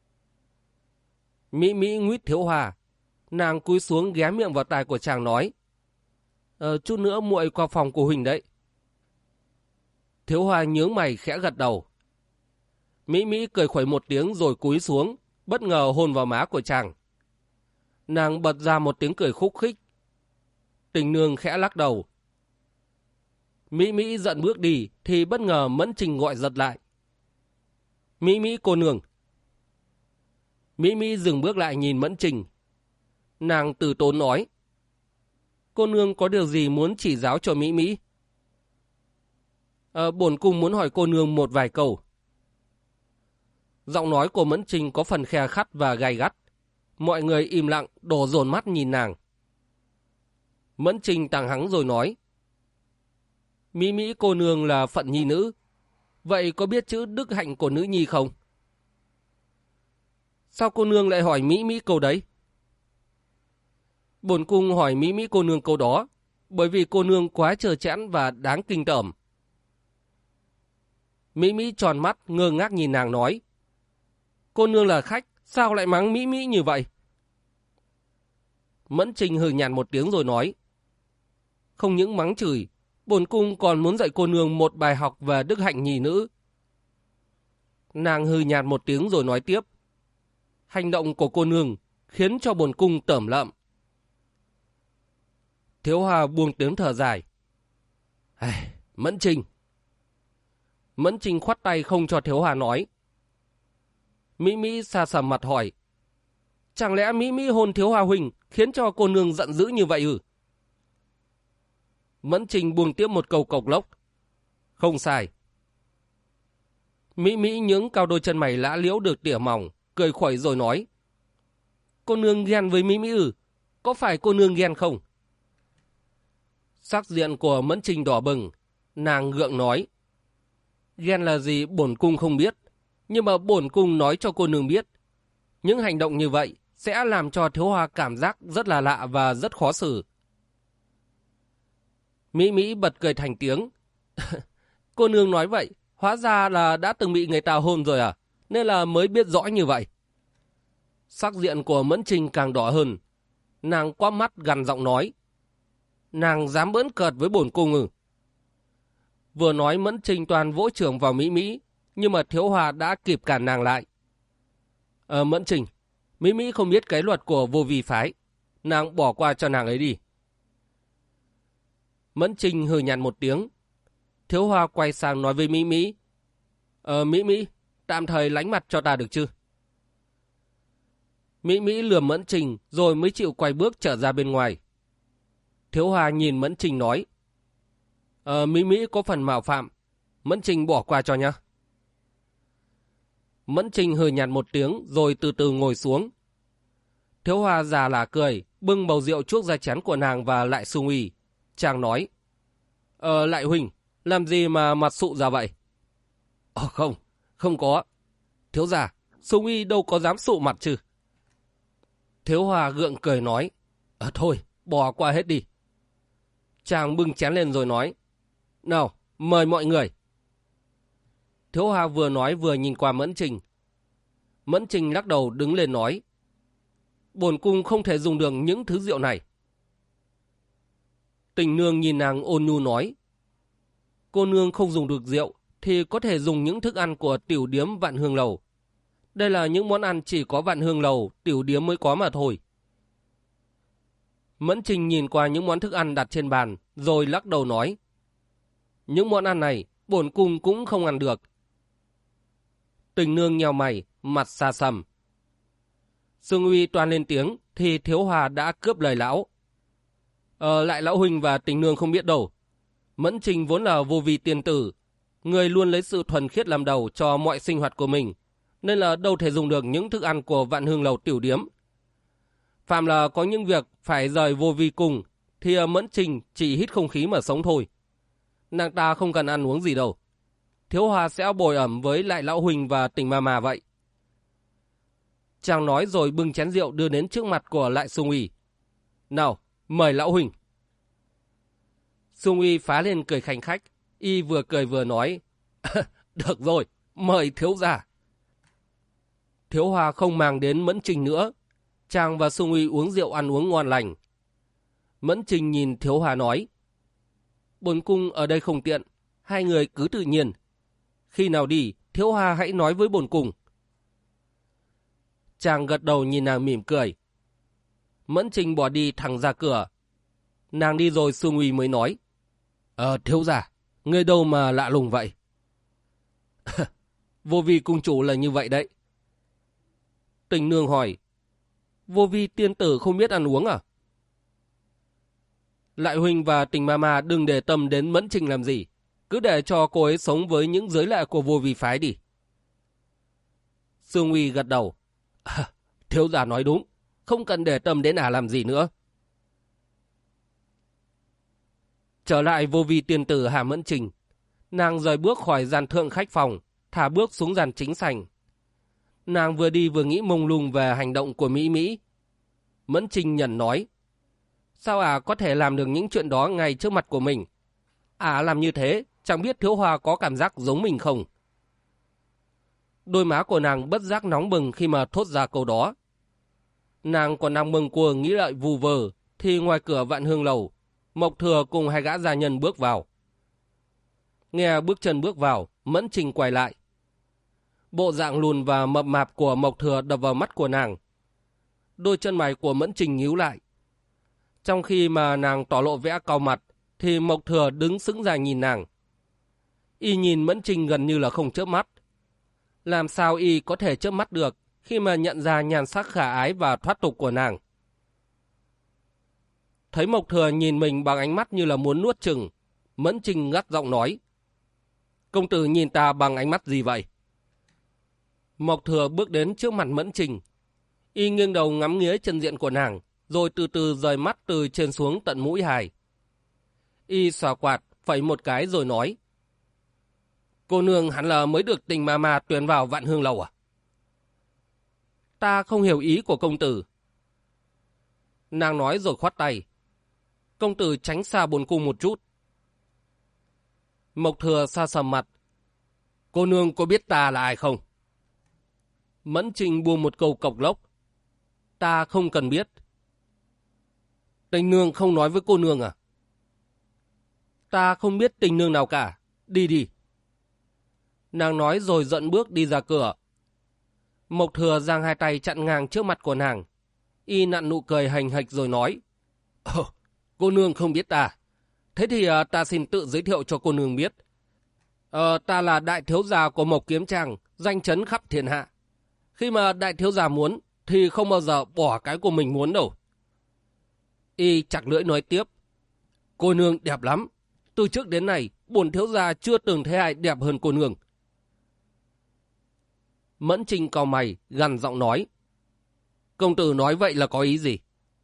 Mỹ Mỹ nguyết Thiếu Hòa. Nàng cúi xuống ghé miệng vào tai của chàng nói. Chút nữa muội qua phòng của Huỳnh đấy. Thiếu Hòa nhướng mày khẽ gật đầu. Mỹ Mỹ cười khuẩy một tiếng rồi cúi xuống, bất ngờ hôn vào má của chàng. Nàng bật ra một tiếng cười khúc khích. Tình Nương khẽ lắc đầu. Mỹ Mỹ giận bước đi thì bất ngờ Mẫn Trình gọi giật lại. Mỹ Mỹ cô nương. Mỹ Mỹ dừng bước lại nhìn Mẫn Trình. Nàng từ tốn nói. Cô nương có điều gì muốn chỉ giáo cho Mỹ Mỹ? Bổn cung muốn hỏi cô nương một vài câu. Giọng nói của Mẫn Trình có phần khe khắt và gay gắt. Mọi người im lặng đổ dồn mắt nhìn nàng. Mẫn Trình tàng hắng rồi nói. Mỹ Mỹ cô nương là phận nhi nữ. Vậy có biết chữ đức hạnh của nữ nhi không? Sao cô nương lại hỏi Mỹ Mỹ câu đấy? Bổn cung hỏi Mỹ Mỹ cô nương câu đó bởi vì cô nương quá trơ trẽn và đáng kinh tởm. Mỹ Mỹ tròn mắt ngơ ngác nhìn nàng nói. Cô nương là khách, sao lại mắng Mỹ Mỹ như vậy? Mẫn Trình hừ nhạt một tiếng rồi nói. Không những mắng chửi, bổn cung còn muốn dạy cô nương một bài học về đức hạnh nhi nữ. Nàng hừ nhạt một tiếng rồi nói tiếp. Hành động của cô nương khiến cho bổn cung tởm lợm. Thiếu Hòa buông tiếng thở dài. Mẫn Trình. Mẫn Trình khoát tay không cho Thiếu Hòa nói. Mỹ Mỹ xa sầm mặt hỏi. Chẳng lẽ Mỹ Mỹ hôn Thiếu Hòa huynh khiến cho cô nương giận dữ như vậy ư? Mẫn Trình buông tiếp một câu cộc lốc. Không sai. Mỹ Mỹ nhướng cao đôi chân mày lã liễu được tỉa mỏng, cười khuẩy rồi nói. Cô nương ghen với Mỹ Mỹ ư? Có phải cô nương ghen không? Sắc diện của Mẫn Trình đỏ bừng, nàng gượng nói. Ghen là gì bổn cung không biết, nhưng mà bổn cung nói cho cô nương biết. Những hành động như vậy sẽ làm cho Thiếu Hoa cảm giác rất là lạ và rất khó xử. Mỹ Mỹ bật cười thành tiếng. Cô nương nói vậy, hóa ra là đã từng bị người ta hôn rồi à? Nên là mới biết rõ như vậy. Sắc diện của Mẫn Trình càng đỏ hơn. Nàng quắp mắt gằn giọng nói. Nàng dám bỡn cợt với bổn cung ư? Vừa nói Mẫn Trình toàn vỗ chưởng vào Mỹ Mỹ, nhưng mà Thiếu Hoa đã kịp cản nàng lại. Mẫn Trình, Mỹ Mỹ không biết cái luật của vô vi phái. Nàng bỏ qua cho nàng ấy đi. Mẫn Trình hừ nhạt một tiếng. Thiếu Hoa quay sang nói với Mỹ Mỹ. Mỹ Mỹ, tạm thời lánh mặt cho ta được chứ? Mỹ Mỹ lườm Mẫn Trình rồi mới chịu quay bước trở ra bên ngoài. Thiếu Hoa nhìn Mẫn Trình nói. Mỹ Mỹ có phần mạo phạm. Mẫn Trình bỏ qua cho nhá. Mẫn Trình hừ nhạt một tiếng rồi từ từ ngồi xuống. Thiếu Hoa già là cười, bưng bầu rượu chuốc ra chén của nàng và lại Sung Uy. Chàng nói. Lại huynh, làm gì mà mặt sụ ra vậy? Không, không có. Thiếu gia, Sung Uy đâu có dám sụ mặt chứ. Thiếu Hoa gượng cười nói. Thôi, bỏ qua hết đi. Chàng bưng chén lên rồi nói. Nào, mời mọi người. Thiếu Hoa vừa nói vừa nhìn qua Mẫn Trình. Mẫn Trình lắc đầu đứng lên nói. Bổn cung không thể dùng được những thứ rượu này. Tình nương nhìn nàng ôn nhu nói. Cô nương không dùng được rượu thì có thể dùng những thức ăn của tiểu điếm Vạn Hương Lầu. Đây là những món ăn chỉ có Vạn Hương Lầu, tiểu điếm mới có mà thôi. Mẫn Trình nhìn qua những món thức ăn đặt trên bàn, rồi lắc đầu nói. Những món ăn này, bổn cung cũng không ăn được. Tình nương nheo mày, mặt xa xăm. Sương Uy toan lên tiếng, thì Thiếu Hoa đã cướp lời lão. Lại lão huynh và tình nương không biết đâu. Mẫn Trình vốn là vô vi tiên tử, người luôn lấy sự thuần khiết làm đầu cho mọi sinh hoạt của mình, nên là đâu thể dùng được những thức ăn của Vạn Hương Lầu tiểu điếm. Phạm là có những việc phải rời vô vi cùng, thì Mẫn Trình chỉ hít không khí mà sống thôi. Nàng ta không cần ăn uống gì đâu. Thiếu Hoa sẽ bồi ẩm với lại lão huynh và tình ma vậy. Chàng nói rồi bưng chén rượu đưa đến trước mặt của lại Sung Uy. Nào, mời lão huynh. Sung Uy phá lên cười khanh khách. Y vừa cười vừa nói. Được rồi, mời thiếu gia. Thiếu Hoa không màng đến Mẫn Trình nữa. Chàng và Sung Uy uống rượu ăn uống ngon lành. Mẫn Trình nhìn Thiếu Hoa nói. Bổn cung ở đây không tiện, hai người cứ tự nhiên. Khi nào đi, Thiếu Hoa hãy nói với bổn cung. Chàng gật đầu nhìn nàng mỉm cười. Mẫn Trình bỏ đi thẳng ra cửa. Nàng đi rồi Sung Uy mới nói. Thiếu gia, người đâu mà lạ lùng vậy? Vô vi cung chủ là như vậy đấy. Tình nương hỏi. Vô vi tiên tử không biết ăn uống à? Lại huynh và tình ma đừng để tâm đến Mẫn Trình làm gì. Cứ để cho cô ấy sống với những giới lệ của vô vi phái đi. Sương Uy gật đầu. Thiếu gia nói đúng. Không cần để tâm đến làm gì nữa. Trở lại vô vi tiên tử Hà Mẫn Trình. Nàng rời bước khỏi gian thượng khách phòng, thả bước xuống gian chính sảnh. Nàng vừa đi vừa nghĩ mông lung về hành động của Mỹ Mỹ. Mẫn Trình nhẩn nói. Sao có thể làm được những chuyện đó ngay trước mặt của mình? Làm như thế, chẳng biết Thiếu Hoa có cảm giác giống mình không? Đôi má của nàng bất giác nóng bừng khi mà thốt ra câu đó. Nàng còn đang mừng cua nghĩ lợi vù vờ, thì ngoài cửa Vạn Hương Lầu, Mộc Thừa cùng hai gã gia nhân bước vào. Nghe bước chân bước vào, Mẫn Trình quay lại. Bộ dạng lùn và mập mạp của Mộc Thừa đập vào mắt của nàng. Đôi chân mày của Mẫn Trình nhíu lại. Trong khi mà nàng tỏ lộ vẻ cau mặt, thì Mộc Thừa đứng sững ra nhìn nàng. Y nhìn Mẫn Trình gần như là không chớp mắt. Làm sao y có thể chớp mắt được khi mà nhận ra nhan sắc khả ái và thoát tục của nàng? Thấy Mộc Thừa nhìn mình bằng ánh mắt như là muốn nuốt chửng, Mẫn Trình gắt giọng nói. Công tử nhìn ta bằng ánh mắt gì vậy? Mộc Thừa bước đến trước mặt Mẫn Trình. Y nghiêng đầu ngắm nghía chân diện của nàng, rồi từ từ rời mắt từ trên xuống tận mũi hài. Y xòa quạt, phẩy một cái rồi nói. Cô nương hẳn là mới được tình mà tuyển vào Vạn Hương Lầu à? Ta không hiểu ý của công tử. Nàng nói rồi khoát tay. Công tử tránh xa bồn cung một chút. Mộc Thừa sa sầm mặt. Cô nương có biết ta là ai không? Mẫn Trình buông một câu cộc lốc. Ta không cần biết. Tình nương không nói với cô nương à? Ta không biết tình nương nào cả. Đi đi. Nàng nói rồi dận bước đi ra cửa. Mộc Thừa giang hai tay chặn ngang trước mặt của nàng. Y nặn nụ cười hành hạch rồi nói. Cô nương không biết ta. Thế thì ta xin tự giới thiệu cho cô nương biết. Ta là đại thiếu gia của Mộc Kiếm Trang, danh chấn khắp thiên hạ. Khi mà đại thiếu gia muốn, thì không bao giờ bỏ cái của mình muốn đâu. Y chặt lưỡi nói tiếp. Cô nương đẹp lắm. Từ trước đến nay, bổn thiếu gia chưa từng thấy ai đẹp hơn cô nương. Mẫn Trình cau mày, gằn giọng nói. Công tử nói vậy là có ý gì?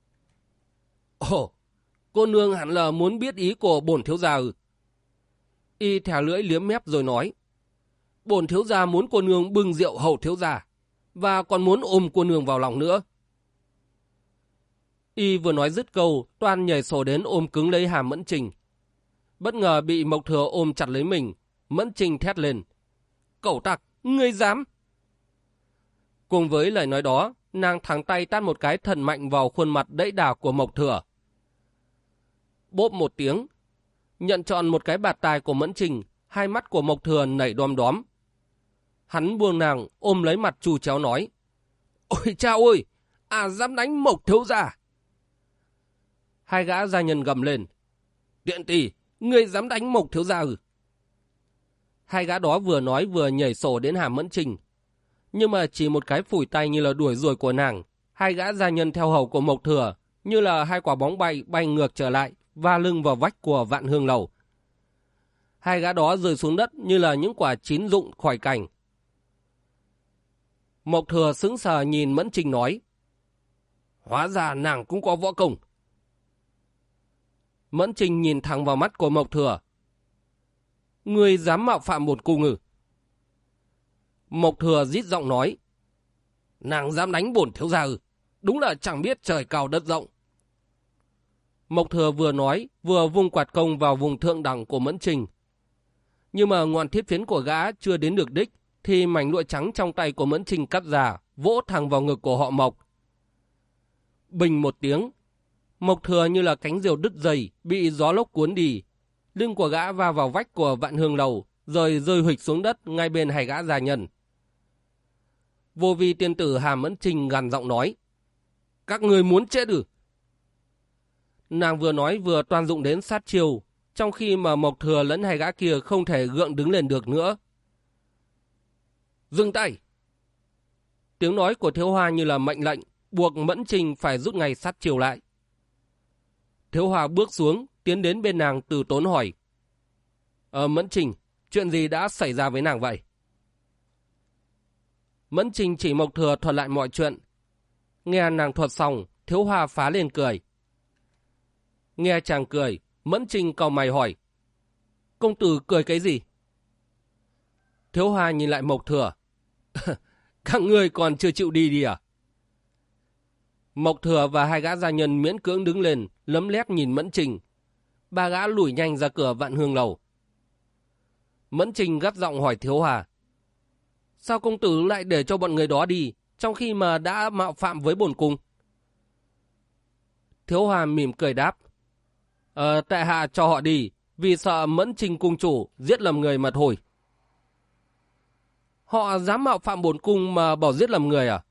Ồ, cô nương hẳn là muốn biết ý của bổn thiếu gia ư? Y thè lưỡi liếm mép rồi nói. Bổn thiếu gia muốn cô nương bưng rượu hầu thiếu gia, và còn muốn ôm cô nương vào lòng nữa. Y vừa nói dứt câu, toan nhảy sổ đến ôm cứng lấy hàm Mẫn Trình. Bất ngờ bị Mộc Thừa ôm chặt lấy mình. Mẫn Trình thét lên. Cẩu tặc, ngươi dám! Cùng với lời nói đó, nàng thẳng tay tát một cái thần mạnh vào khuôn mặt đẫy đà của Mộc Thừa. Bốp một tiếng, nhận trọn một cái bạt tai của Mẫn Trình, hai mắt của Mộc Thừa nảy đom đóm. Hắn buông nàng ôm lấy mặt trù chéo nói. Ôi cha ơi, dám đánh Mộc thiếu gia! Hai gã gia nhân gầm lên. Tiện tỳ, ngươi dám đánh Mộc thiếu gia ư? Hai gã đó vừa nói vừa nhảy sổ đến hàm Mẫn Trình. Nhưng mà chỉ một cái phủi tay như là đuổi ruồi của nàng, hai gã gia nhân theo hầu của Mộc Thừa như là hai quả bóng bay ngược trở lại, va lưng vào vách của Vạn Hương Lầu. Hai gã đó rơi xuống đất như là những quả chín rụng khỏi cành. Mộc Thừa sững sờ nhìn Mẫn Trình nói. Hóa ra nàng cũng có võ công. Mẫn Trình nhìn thẳng vào mắt của Mộc Thừa. Ngươi dám mạo phạm bổn cung ư? Mộc Thừa rít giọng nói. Nàng dám đánh bổn thiếu gia ư? Đúng là chẳng biết trời cao đất rộng. Mộc Thừa vừa nói vừa vung quạt công vào vùng thượng đẳng của Mẫn Trình. Nhưng mà ngọn thiết phiến của gã chưa đến được đích, thì mảnh lụa trắng trong tay của Mẫn Trình cắt ra, vỗ thẳng vào ngực của họ Mộc. Bình một tiếng, Mộc Thừa như là cánh diều đứt dây, bị gió lốc cuốn đi. Lưng của gã va vào vách của Vạn Hương Lầu, rồi rơi huỵch xuống đất ngay bên hai gã già nhân. Vô Vi tiên tử Hà Mẫn Trình gằn giọng nói. Các người muốn chết ư? Nàng vừa nói vừa toan dụng đến sát chiêu, trong khi mà Mộc Thừa lẫn hai gã kia không thể gượng đứng lên được nữa. Dừng tay! Tiếng nói của Thiếu Hoa như là mệnh lệnh, buộc Mẫn Trình phải rút ngay sát chiêu lại. Thiếu Hoa bước xuống, tiến đến bên nàng từ tốn hỏi. Mẫn Trình, chuyện gì đã xảy ra với nàng vậy? Mẫn Trình chỉ Mộc Thừa thuật lại mọi chuyện. Nghe nàng thuật xong, Thiếu Hoa phá lên cười. Nghe chàng cười, Mẫn Trình cau mày hỏi. Công tử cười cái gì? Thiếu Hoa nhìn lại Mộc Thừa. Các ngươi còn chưa chịu đi à? Mộc Thừa và hai gã gia nhân miễn cưỡng đứng lên, lấm lét nhìn Mẫn Trình. Ba gã lủi nhanh ra cửa Vạn Hương Lầu. Mẫn Trình gắt giọng hỏi Thiếu Hoa. Sao công tử lại để cho bọn người đó đi, trong khi mà đã mạo phạm với bổn cung? Thiếu Hoa mỉm cười đáp. Tại hạ cho họ đi, vì sợ Mẫn Trình cung chủ giết lầm người mà thôi. Họ dám mạo phạm bổn cung mà bảo giết lầm người à?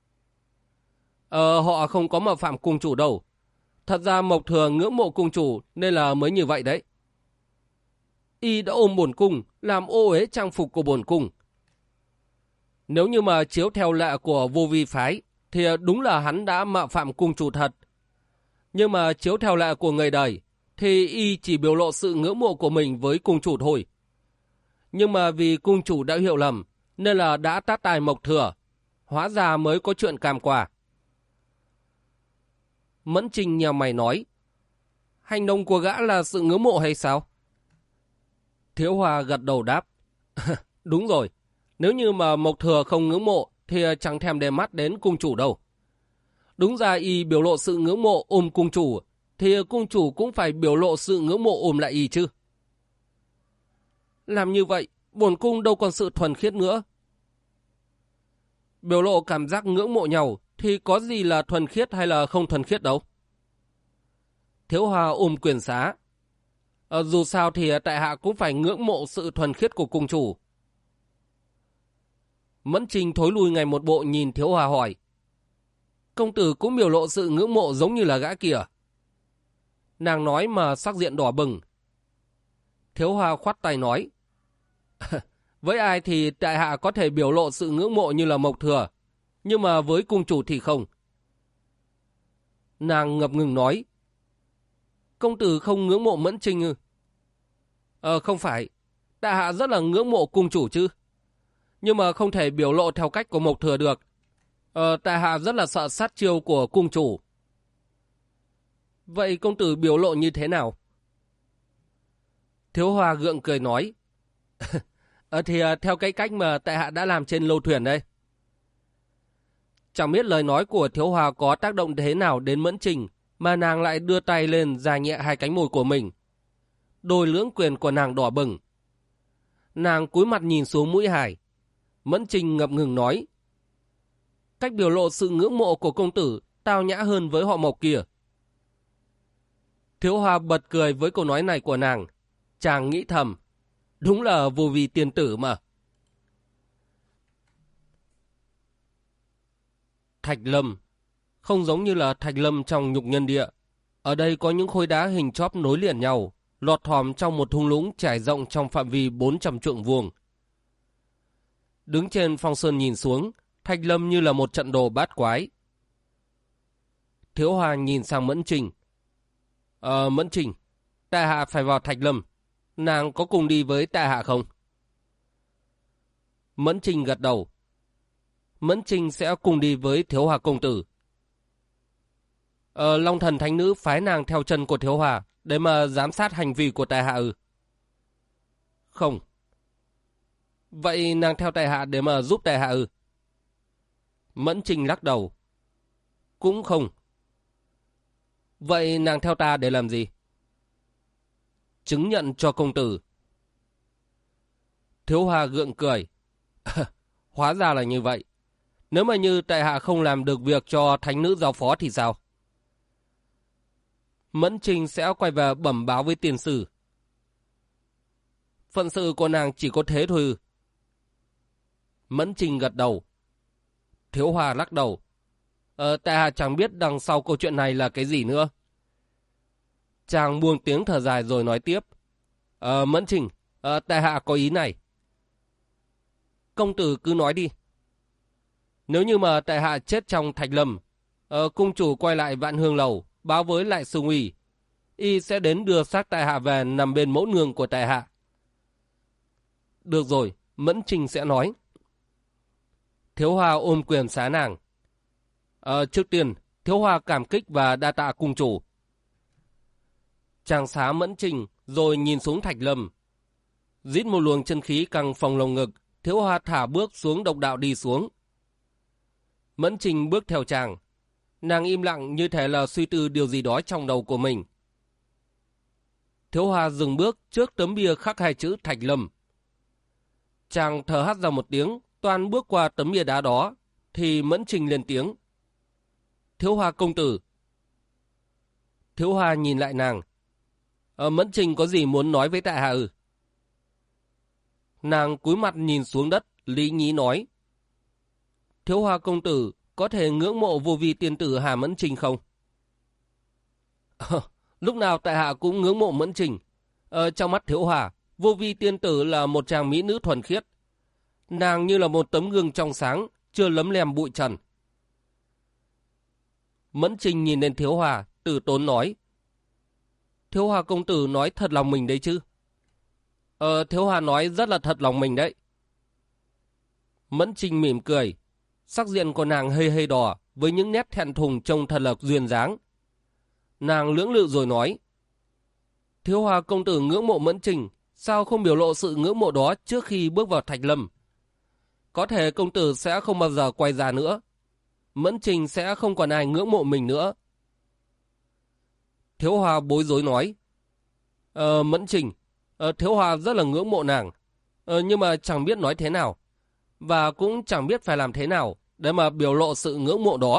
Họ không có mạo phạm cung chủ đâu. Thật ra Mộc Thừa ngưỡng mộ cung chủ nên là mới như vậy đấy. Y đã ôm bổn cung, làm ô uế trang phục của bổn cung. Nếu như mà chiếu theo lệ của Vô Vi phái, thì đúng là hắn đã mạo phạm cung chủ thật. Nhưng mà chiếu theo lệ của người đời, thì y chỉ biểu lộ sự ngưỡng mộ của mình với cung chủ thôi. Nhưng mà vì cung chủ đã hiểu lầm, nên là đã tát tai Mộc Thừa. Hóa ra mới có chuyện càm quả. Mẫn Trình nhào mày nói, hành động của gã là sự ngưỡng mộ hay sao? Thiếu Hòa gật đầu đáp, đúng rồi, nếu như mà Mộc Thừa không ngưỡng mộ thì chẳng thèm để mắt đến cung chủ đâu. Đúng ra y biểu lộ sự ngưỡng mộ ôm cung chủ, thì cung chủ cũng phải biểu lộ sự ngưỡng mộ ôm lại y chứ. Làm như vậy, bổn cung đâu còn sự thuần khiết nữa. Biểu lộ cảm giác ngưỡng mộ nhau thì có gì là thuần khiết hay là không thuần khiết đâu. Thiếu Hòa ôm quyền xá. Dù sao thì tại hạ cũng phải ngưỡng mộ sự thuần khiết của cung chủ. Mẫn Trình thối lui ngay một bộ nhìn Thiếu Hòa hỏi, công tử cũng biểu lộ sự ngưỡng mộ giống như là gã kìa. Nàng nói mà sắc diện đỏ bừng. Thiếu Hòa khoát tay nói, với ai thì tại hạ có thể biểu lộ sự ngưỡng mộ như là Mộc Thừa, nhưng mà với cung chủ thì không. Nàng ngập ngừng nói, công tử không ngưỡng mộ Mẫn Trình ư? Không phải, tại hạ rất là ngưỡng mộ cung chủ chứ, nhưng mà không thể biểu lộ theo cách của Mộc Thừa được. Tại hạ rất là sợ sát chiêu của cung chủ. Vậy công tử biểu lộ như thế nào? Thiếu Hòa gượng cười nói, thì theo cái cách mà tại hạ đã làm trên lâu thuyền đây. Chẳng biết lời nói của Thiếu Hòa có tác động thế nào đến Mẫn Trình, mà nàng lại đưa tay lên già nhẹ hai cánh môi của mình. Đôi lưỡng quyền của nàng đỏ bừng. Nàng cúi mặt nhìn xuống mũi Hải. Mẫn Trình ngập ngừng nói, cách biểu lộ sự ngưỡng mộ của công tử tao nhã hơn với họ Mộc kia. Thiếu Hòa bật cười với câu nói này của nàng. Chàng nghĩ thầm, đúng là vô vi tiên tử mà. Thạch lâm. Không giống như là thạch lâm trong nhục nhân địa. Ở đây có những khối đá hình chóp nối liền nhau, lọt thỏm trong một thung lũng trải rộng trong phạm vi 400 trượng vuông. Đứng trên phong sơn nhìn xuống, thạch lâm như là một trận đồ bát quái. Thiếu Hòa nhìn sang Mẫn Trình. Mẫn Trình, tại hạ phải vào thạch lâm. Nàng có cùng đi với tại hạ không? Mẫn Trình gật đầu. Mẫn Trình sẽ cùng đi với Thiếu Hòa công tử. Long Thần Thánh Nữ phái nàng theo chân của Thiếu Hòa để mà giám sát hành vi của tại hạ ư? Không. Vậy nàng theo tại hạ để mà giúp tại hạ ư? Mẫn Trình lắc đầu. Cũng không. Vậy nàng theo ta để làm gì? Chứng nhận cho công tử. Thiếu Hòa gượng cười. Hóa ra là như vậy. Nếu mà như tại hạ không làm được việc cho thánh nữ giao phó thì sao? Mẫn Trình sẽ quay về bẩm báo với tiền sử. Phận sự của nàng chỉ có thế thôi. Mẫn Trình gật đầu. Thiếu Hòa lắc đầu. Tại hạ chẳng biết đằng sau câu chuyện này là cái gì nữa. Chàng buông tiếng thở dài rồi nói tiếp. Mẫn Trình, tại hạ có ý này. Công tử cứ nói đi. Nếu như mà tại hạ chết trong thạch lâm, cung chủ quay lại Vạn Hương Lầu, báo với lại sư uy, y sẽ đến đưa xác tại hạ về nằm bên mẫu nương của tại hạ. Được rồi, Mẫn Trình sẽ nói. Thiếu Hòa ôm quyền xá nàng. Trước tiên, Thiếu Hòa cảm kích và đa tạ cung chủ. Chàng xá Mẫn Trình rồi nhìn xuống thạch lâm. Rít một luồng chân khí căng phòng lồng ngực, Thiếu Hòa thả bước xuống độc đạo đi xuống. Mẫn Trình bước theo chàng. Nàng im lặng như thể là suy tư điều gì đó trong đầu của mình. Thiếu Hòa dừng bước trước tấm bia khắc hai chữ Thạch Lâm. Chàng thở hắt ra một tiếng, toan bước qua tấm bia đá đó, thì Mẫn Trình lên tiếng. Thiếu Hòa công tử. Thiếu Hòa nhìn lại nàng. Mẫn Trình có gì muốn nói với tại hạ ư? Nàng cúi mặt nhìn xuống đất, lý nhí nói. Thiếu Hòa công tử có thể ngưỡng mộ vô vi tiên tử Hà Mẫn Trình không? Lúc nào tại hạ cũng ngưỡng mộ Mẫn Trình. Trong mắt Thiếu Hòa, vô vi tiên tử là một chàng mỹ nữ thuần khiết. Nàng như là một tấm gương trong sáng, chưa lấm lem bụi trần. Mẫn Trình nhìn lên Thiếu Hòa, từ tốn nói. Thiếu Hòa công tử nói thật lòng mình đấy chứ? Thiếu Hòa nói rất là thật lòng mình đấy. Mẫn Trình mỉm cười. Sắc diện của nàng hơi hơi đỏ với những nét thẹn thùng trông thật là duyên dáng. Nàng lưỡng lự rồi nói. Thiếu Hòa công tử ngưỡng mộ Mẫn Trình, sao không biểu lộ sự ngưỡng mộ đó trước khi bước vào Thạch Lâm? Có thể công tử sẽ không bao giờ quay ra nữa. Mẫn Trình sẽ không còn ai ngưỡng mộ mình nữa. Thiếu Hòa bối rối nói. Mẫn Trình, Thiếu Hòa rất là ngưỡng mộ nàng. Nhưng mà chẳng biết nói thế nào. Và cũng chẳng biết phải làm thế nào để mà biểu lộ sự ngưỡng mộ đó.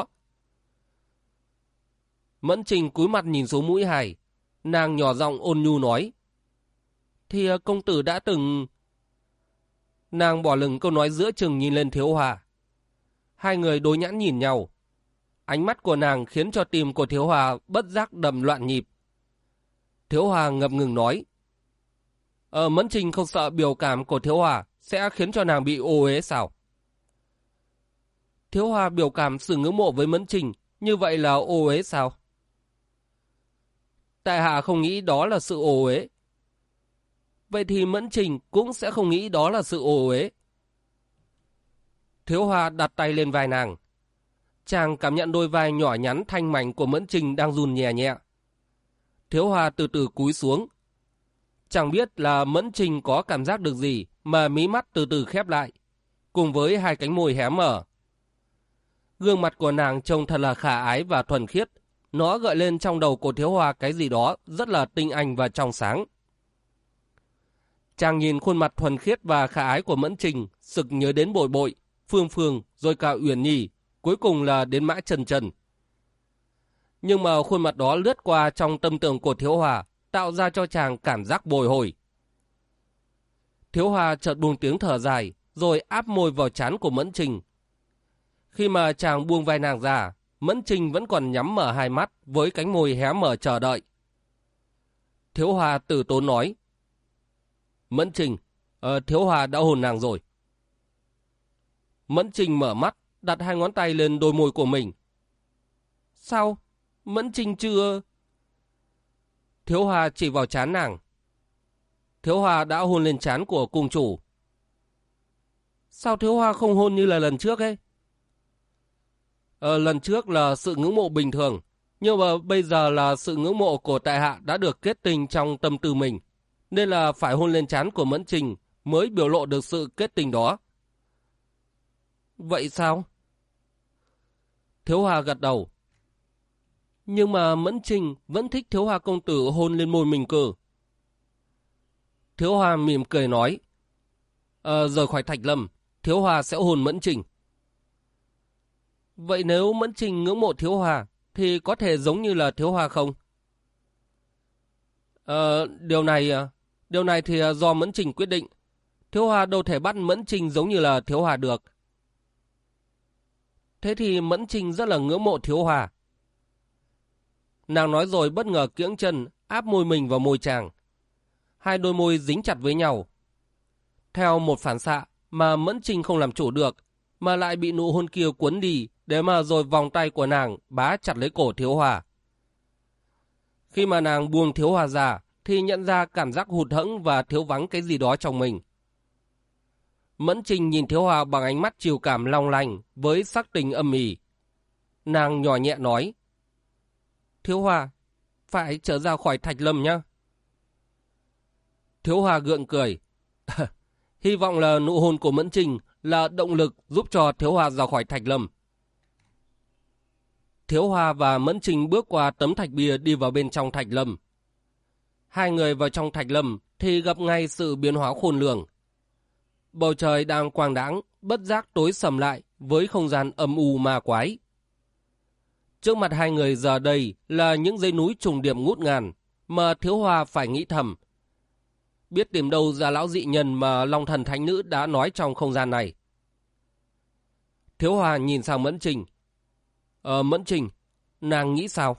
Mẫn Trình cúi mặt nhìn xuống mũi Hải. Nàng nhỏ giọng ôn nhu nói. Thì công tử đã từng... Nàng bỏ lửng câu nói giữa chừng nhìn lên Thiếu Hòa. Hai người đối nhãn nhìn nhau. Ánh mắt của nàng khiến cho tim của Thiếu Hòa bất giác đầm loạn nhịp. Thiếu Hòa ngập ngừng nói. Mẫn Trình không sợ biểu cảm của Thiếu Hòa sẽ khiến cho nàng bị ô uế sao? Thiếu Hòa biểu cảm sự ngưỡng mộ với Mẫn Trình, như vậy là ô uế sao? Tại hạ không nghĩ đó là sự ô uế. Vậy thì Mẫn Trình cũng sẽ không nghĩ đó là sự ô uế. Thiếu Hòa đặt tay lên vai nàng. Chàng cảm nhận đôi vai nhỏ nhắn thanh mảnh của Mẫn Trình đang run nhẹ nhẹ. Thiếu Hòa từ từ cúi xuống. Chẳng biết là Mẫn Trình có cảm giác được gì mà mí mắt từ từ khép lại, cùng với hai cánh môi hé mở. Gương mặt của nàng trông thật là khả ái và thuần khiết. Nó gợi lên trong đầu của Thiếu Hòa cái gì đó rất là tinh anh và trong sáng. Chàng nhìn khuôn mặt thuần khiết và khả ái của Mẫn Trình, sực nhớ đến Bội Bội, Phương Phương, rồi cả Uyển Nhi, cuối cùng là đến Mã Trần Trần. Nhưng mà khuôn mặt đó lướt qua trong tâm tưởng của Thiếu Hòa, tạo ra cho chàng cảm giác bồi hồi. Thiếu Hòa chợt buông tiếng thở dài, rồi áp môi vào trán của Mẫn Trình. Khi mà chàng buông vai nàng ra, Mẫn Trình vẫn còn nhắm mở hai mắt với cánh môi hé mở chờ đợi. Thiếu Hòa từ tốn nói. Mẫn Trình, Thiếu Hòa đã hôn nàng rồi. Mẫn Trình mở mắt, đặt hai ngón tay lên đôi môi của mình. Sao? Mẫn Trình chưa... Thiếu Hòa chỉ vào trán nàng. Thiếu Hòa đã hôn lên trán của cung chủ. Sao Thiếu Hòa không hôn như là lần trước ấy? Lần trước là sự ngưỡng mộ bình thường, nhưng mà bây giờ là sự ngưỡng mộ của tại hạ đã được kết tình trong tâm tư mình, nên là phải hôn lên trán của Mẫn Trình mới biểu lộ được sự kết tình đó. Vậy sao? Thiếu Hòa gật đầu. Nhưng mà Mẫn Trình vẫn thích Thiếu Hòa công tử hôn lên môi mình cơ. Thiếu Hòa mỉm cười nói. Rời khỏi Thạch Lâm, Thiếu Hòa sẽ hôn Mẫn Trình. Vậy nếu Mẫn Trình ngưỡng mộ Thiếu Hòa thì có thể giống như là Thiếu Hòa không? Điều này thì do Mẫn Trình quyết định. Thiếu Hòa đâu thể bắt Mẫn Trình giống như là Thiếu Hòa được. Thế thì Mẫn Trình rất là ngưỡng mộ Thiếu Hòa. Nàng nói rồi bất ngờ kiễng chân áp môi mình vào môi chàng. Hai đôi môi dính chặt với nhau. Theo một phản xạ mà Mẫn Trình không làm chủ được, mà lại bị nụ hôn kia cuốn đi, để mà rồi vòng tay của nàng bá chặt lấy cổ Thiếu Hòa. Khi mà nàng buông Thiếu Hòa ra thì nhận ra cảm giác hụt hẫng và thiếu vắng cái gì đó trong mình. Mẫn Trình nhìn Thiếu Hòa bằng ánh mắt chiều cảm long lanh với sắc tình âm ỉ. Nàng nhỏ nhẹ nói. Thiếu Hòa, phải trở ra khỏi Thạch Lâm nhá. Thiếu Hòa gượng cười. Hy vọng là nụ hôn của Mẫn Trình là động lực giúp cho Thiếu Hòa ra khỏi Thạch Lâm. Thiếu Hòa và Mẫn Trình bước qua tấm thạch bia đi vào bên trong Thạch Lâm. Hai người vào trong Thạch Lâm thì gặp ngay sự biến hóa khôn lường. Bầu trời đang quang đãng, bất giác tối sầm lại với không gian âm u ma quái. Trước mặt hai người giờ đây là những dãy núi trùng điệp ngút ngàn, mà Thiếu Hòa phải nghĩ thầm. Biết tìm đâu ra lão dị nhân mà Long Thần Thánh Nữ đã nói trong không gian này. Thiếu Hòa nhìn sang Mẫn Trình. Mẫn Trình, nàng nghĩ sao?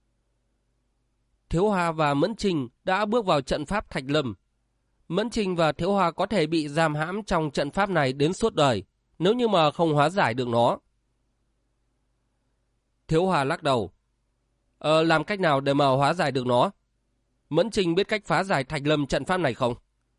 Thiếu Hòa và Mẫn Trình đã bước vào trận pháp Thạch Lâm. Mẫn Trình và Thiếu Hòa có thể bị giam hãm trong trận pháp này đến suốt đời, nếu như mà không hóa giải được nó. Thiếu Hòa lắc đầu. Làm cách nào để mà hóa giải được nó? Mẫn Trình biết cách phá giải Thạch Lâm trận pháp này không?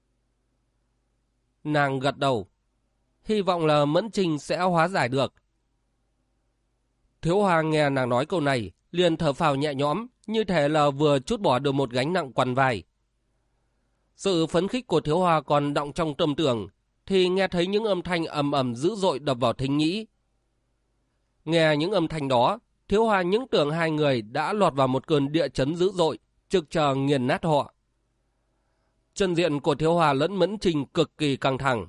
Nàng gật đầu. Hy vọng là Mẫn Trình sẽ hóa giải được. Thiếu Hòa nghe nàng nói câu này, liền thở phào nhẹ nhõm, như thể là vừa trút bỏ được một gánh nặng quằn vai. Sự phấn khích của Thiếu Hoa còn đọng trong tâm tưởng, thì nghe thấy những âm thanh ầm ầm dữ dội đập vào thính nhĩ. Nghe những âm thanh đó, Thiếu Hoa những tưởng hai người đã lọt vào một cơn địa chấn dữ dội, trực chờ nghiền nát họ. Chân diện của Thiếu Hoa lẫn Mẫn Trình cực kỳ căng thẳng.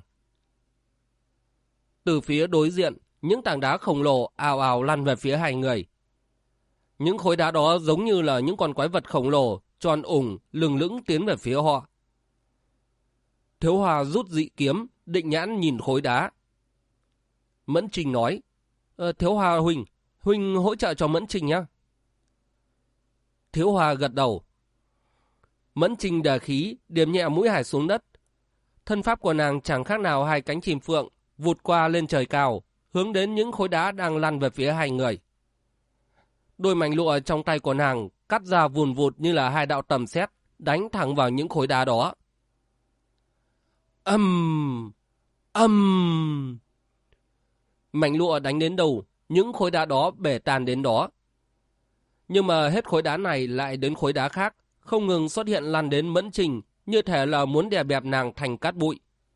Từ phía đối diện, những tảng đá khổng lồ ào ào lăn về phía hai người. Những khối đá đó giống như là những con quái vật khổng lồ, tròn ủng, lừng lững tiến về phía họ. Thiếu Hoa rút dị kiếm, định nhãn nhìn khối đá. Mẫn Trình nói, Thiếu Hoa huynh hỗ trợ cho Mẫn Trình nhé. Thiếu Hoa gật đầu. Mẫn Trình đà khí, điểm nhẹ mũi hải xuống đất. Thân pháp của nàng chẳng khác nào hai cánh chim phượng, vụt qua lên trời cao, hướng đến những khối đá đang lăn về phía hai người. Đôi mảnh lụa trong tay của nàng cắt ra vùn vụt như là hai đạo tầm sét, đánh thẳng vào những khối đá đó. Mảnh lụa đánh đến đâu, những khối đá đó bể tan đến đó. Nhưng mà hết khối đá này lại đến khối đá khác, không ngừng xuất hiện lăn đến Mẫn Trình, như thể là muốn đè bẹp nàng thành cát bụi.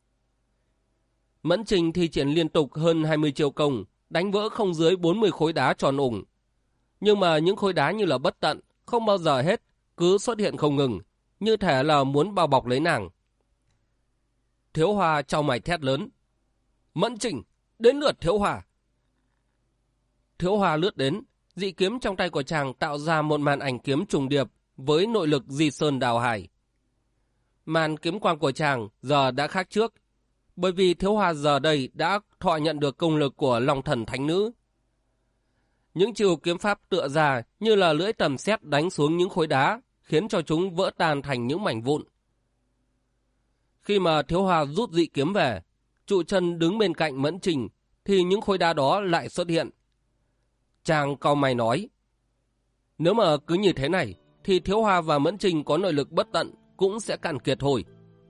Mẫn Trình thi triển liên tục hơn 20 chiêu công, đánh vỡ không dưới 40 khối đá tròn ủng. Nhưng mà những khối đá như là bất tận, không bao giờ hết, cứ xuất hiện không ngừng, như thể là muốn bao bọc lấy nàng. Thiếu Hoa chau mày thét lớn. Mẫn Trình, đến lượt Thiếu Hoa. Thiếu Hoa lướt đến, dị kiếm trong tay của chàng tạo ra một màn ảnh kiếm trùng điệp với nội lực di sơn đào hải. Màn kiếm quang của chàng giờ đã khác trước, bởi vì Thiếu Hoa giờ đây đã thọ nhận được công lực của Long Thần Thánh Nữ. Những chiêu kiếm pháp tựa ra như là lưỡi tầm sét đánh xuống những khối đá, khiến cho chúng vỡ tan thành những mảnh vụn. Khi mà Thiếu Hoa rút dị kiếm về, trụ chân đứng bên cạnh Mẫn Trình, thì những khối đá đó lại xuất hiện. Chàng cau mày nói, nếu mà cứ như thế này, thì Thiếu Hoa và Mẫn Trình có nội lực bất tận, cũng sẽ cạn kiệt thôi.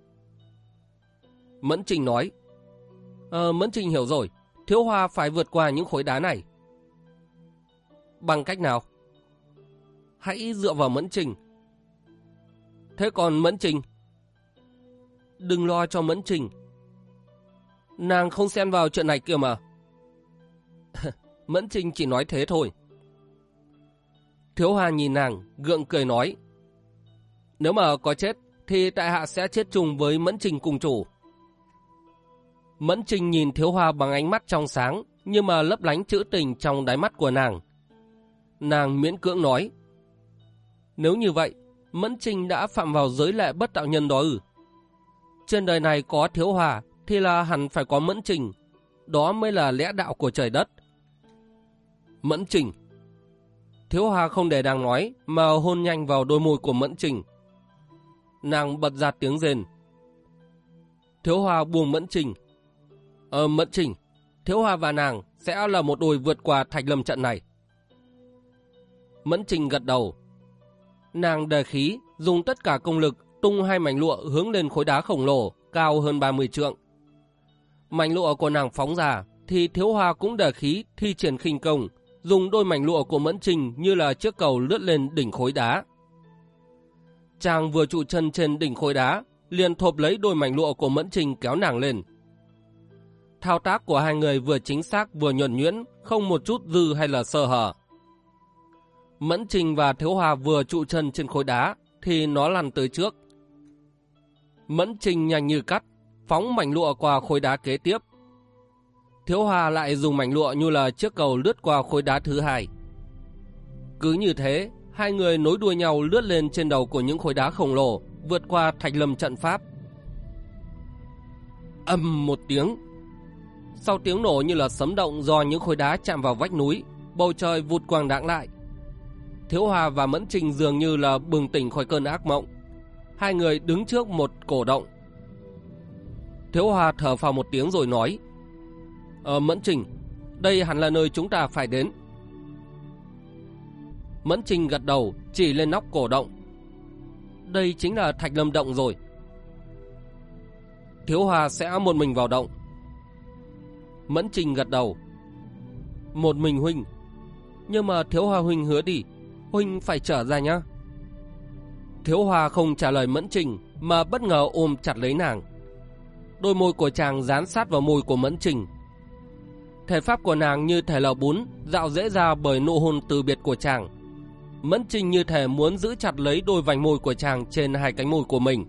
Mẫn Trình nói, Mẫn Trình hiểu rồi, Thiếu Hoa phải vượt qua những khối đá này. Bằng cách nào? Hãy dựa vào Mẫn Trình. Thế còn Mẫn Trình? Đừng lo cho Mẫn Trình. Nàng không xen vào chuyện này kia mà. Mẫn Trình chỉ nói thế thôi. Thiếu Hoa nhìn nàng, gượng cười nói, nếu mà có chết, thì tại hạ sẽ chết chung với Mẫn Trình cùng chủ. Mẫn Trình nhìn Thiếu Hoa bằng ánh mắt trong sáng, nhưng mà lấp lánh trữ tình trong đáy mắt của nàng. Nàng miễn cưỡng nói, nếu như vậy, Mẫn Trình đã phạm vào giới lệ bất tạo nhân đó ư? Trên đời này có Thiếu Hoa thì là hẳn phải có Mẫn Trình, đó mới là lẽ đạo của trời đất. Mẫn Trình. Thiếu Hoa không để nàng nói mà hôn nhanh vào đôi môi của Mẫn Trình. Nàng bật ra tiếng rên. Thiếu Hoa buông Mẫn Trình. Mẫn Trình, Thiếu Hoa và nàng sẽ là một đôi vượt qua Thạch Lâm trận này. Mẫn Trình gật đầu. Nàng đề khí, dùng tất cả công lực tung hai mảnh lụa hướng lên khối đá khổng lồ cao hơn 30 trượng. Mảnh lụa của nàng phóng ra, thì Thiếu Hoa cũng đề khí thi triển khinh công, dùng đôi mảnh lụa của Mẫn Trình như là chiếc cầu lướt lên đỉnh khối đá. Chàng vừa trụ chân trên đỉnh khối đá, liền thộp lấy đôi mảnh lụa của Mẫn Trình kéo nàng lên. Thao tác của hai người vừa chính xác vừa nhuần nhuyễn, không một chút dư hay là sơ hở. Mẫn Trình và Thiếu Hoa vừa trụ chân trên khối đá, thì nó lăn tới trước. Mẫn Trình nhanh như cắt, phóng mảnh lụa qua khối đá kế tiếp. Thiếu Hoa lại dùng mảnh lụa như là chiếc cầu lướt qua khối đá thứ hai. Cứ như thế, hai người nối đuôi nhau lướt lên trên đầu của những khối đá khổng lồ, vượt qua Thạch Lâm trận pháp. Ầm một tiếng. Sau tiếng nổ như là sấm động do những khối đá chạm vào vách núi, bầu trời vụt quang đãng lại. Thiếu Hoa và Mẫn Trình dường như là bừng tỉnh khỏi cơn ác mộng. Hai người đứng trước một cổ động. Thiếu Hoa thở phào một tiếng rồi nói, Mẫn Trình, đây hẳn là nơi chúng ta phải đến. Mẫn Trình gật đầu, chỉ lên nóc cổ động. Đây chính là Thạch Lâm động rồi. Thiếu Hoa sẽ một mình vào động. Mẫn Trình gật đầu. Một mình huynh. Nhưng mà Thiếu Hoa huynh hứa đi, Huynh phải trở ra nhé. Thiếu Hoa không trả lời Mẫn Trình mà bất ngờ ôm chặt lấy nàng. Đôi môi của chàng dán sát vào môi của Mẫn Trình. Thể pháp của nàng như thể lò bún dạo dễ ra bởi nụ hôn từ biệt của chàng. Mẫn Trình như thể muốn giữ chặt lấy đôi vành môi của chàng trên hai cánh môi của mình.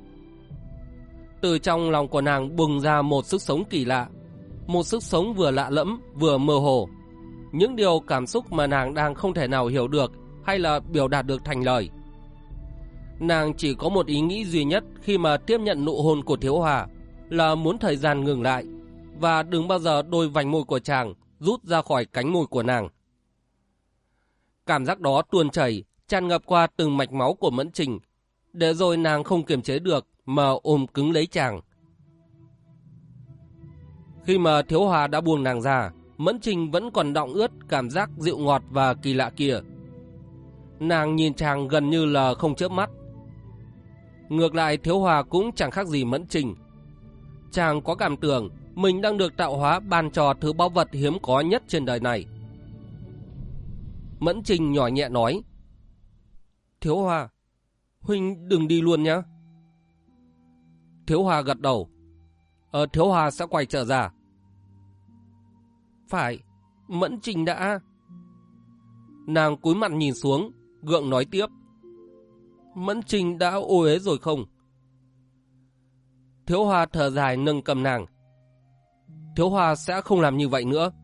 Từ trong lòng của nàng bùng ra một sức sống kỳ lạ, một sức sống vừa lạ lẫm vừa mơ hồ. Những điều cảm xúc mà nàng đang không thể nào hiểu được hay là biểu đạt được thành lời. Nàng chỉ có một ý nghĩ duy nhất khi mà tiếp nhận nụ hôn của Thiếu Hoa là muốn thời gian ngừng lại và đừng bao giờ đôi vành môi của chàng rút ra khỏi cánh môi của nàng. Cảm giác đó tuôn chảy, tràn ngập qua từng mạch máu của Mẫn Trình, để rồi nàng không kiềm chế được mà ôm cứng lấy chàng. Khi mà Thiếu Hoa đã buông nàng ra, Mẫn Trình vẫn còn đọng ướt cảm giác dịu ngọt và kỳ lạ kia. Nàng nhìn chàng gần như là không chớp mắt. Ngược lại Thiếu Hoa cũng chẳng khác gì Mẫn Trình. Chàng có cảm tưởng mình đang được tạo hóa ban cho thứ báu vật hiếm có nhất trên đời này. Mẫn Trình nhỏ nhẹ nói: Thiếu Hoa, huynh đừng đi luôn nhé. Thiếu Hoa gật đầu. Thiếu Hoa sẽ quay trở ra. Phải, Mẫn Trình đã... Nàng cúi mặt nhìn xuống, gượng nói tiếp: Mẫn Trình đã ô uế rồi không? Thiếu Hoa thở dài nâng cầm nàng. Thiếu Hoa sẽ không làm như vậy nữa.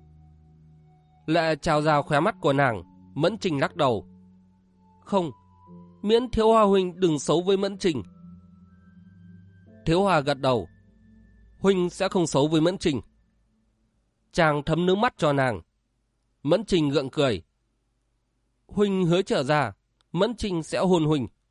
Lệ trào ra khóe mắt của nàng. Mẫn Trình lắc đầu. Không, miễn Thiếu Hoa huynh đừng xấu với Mẫn Trình. Thiếu Hoa gật đầu. Huynh sẽ không xấu với Mẫn Trình. Chàng thấm nước mắt cho nàng. Mẫn Trình gượng cười. Huynh hứa trở ra, Mẫn Trình sẽ hôn huynh.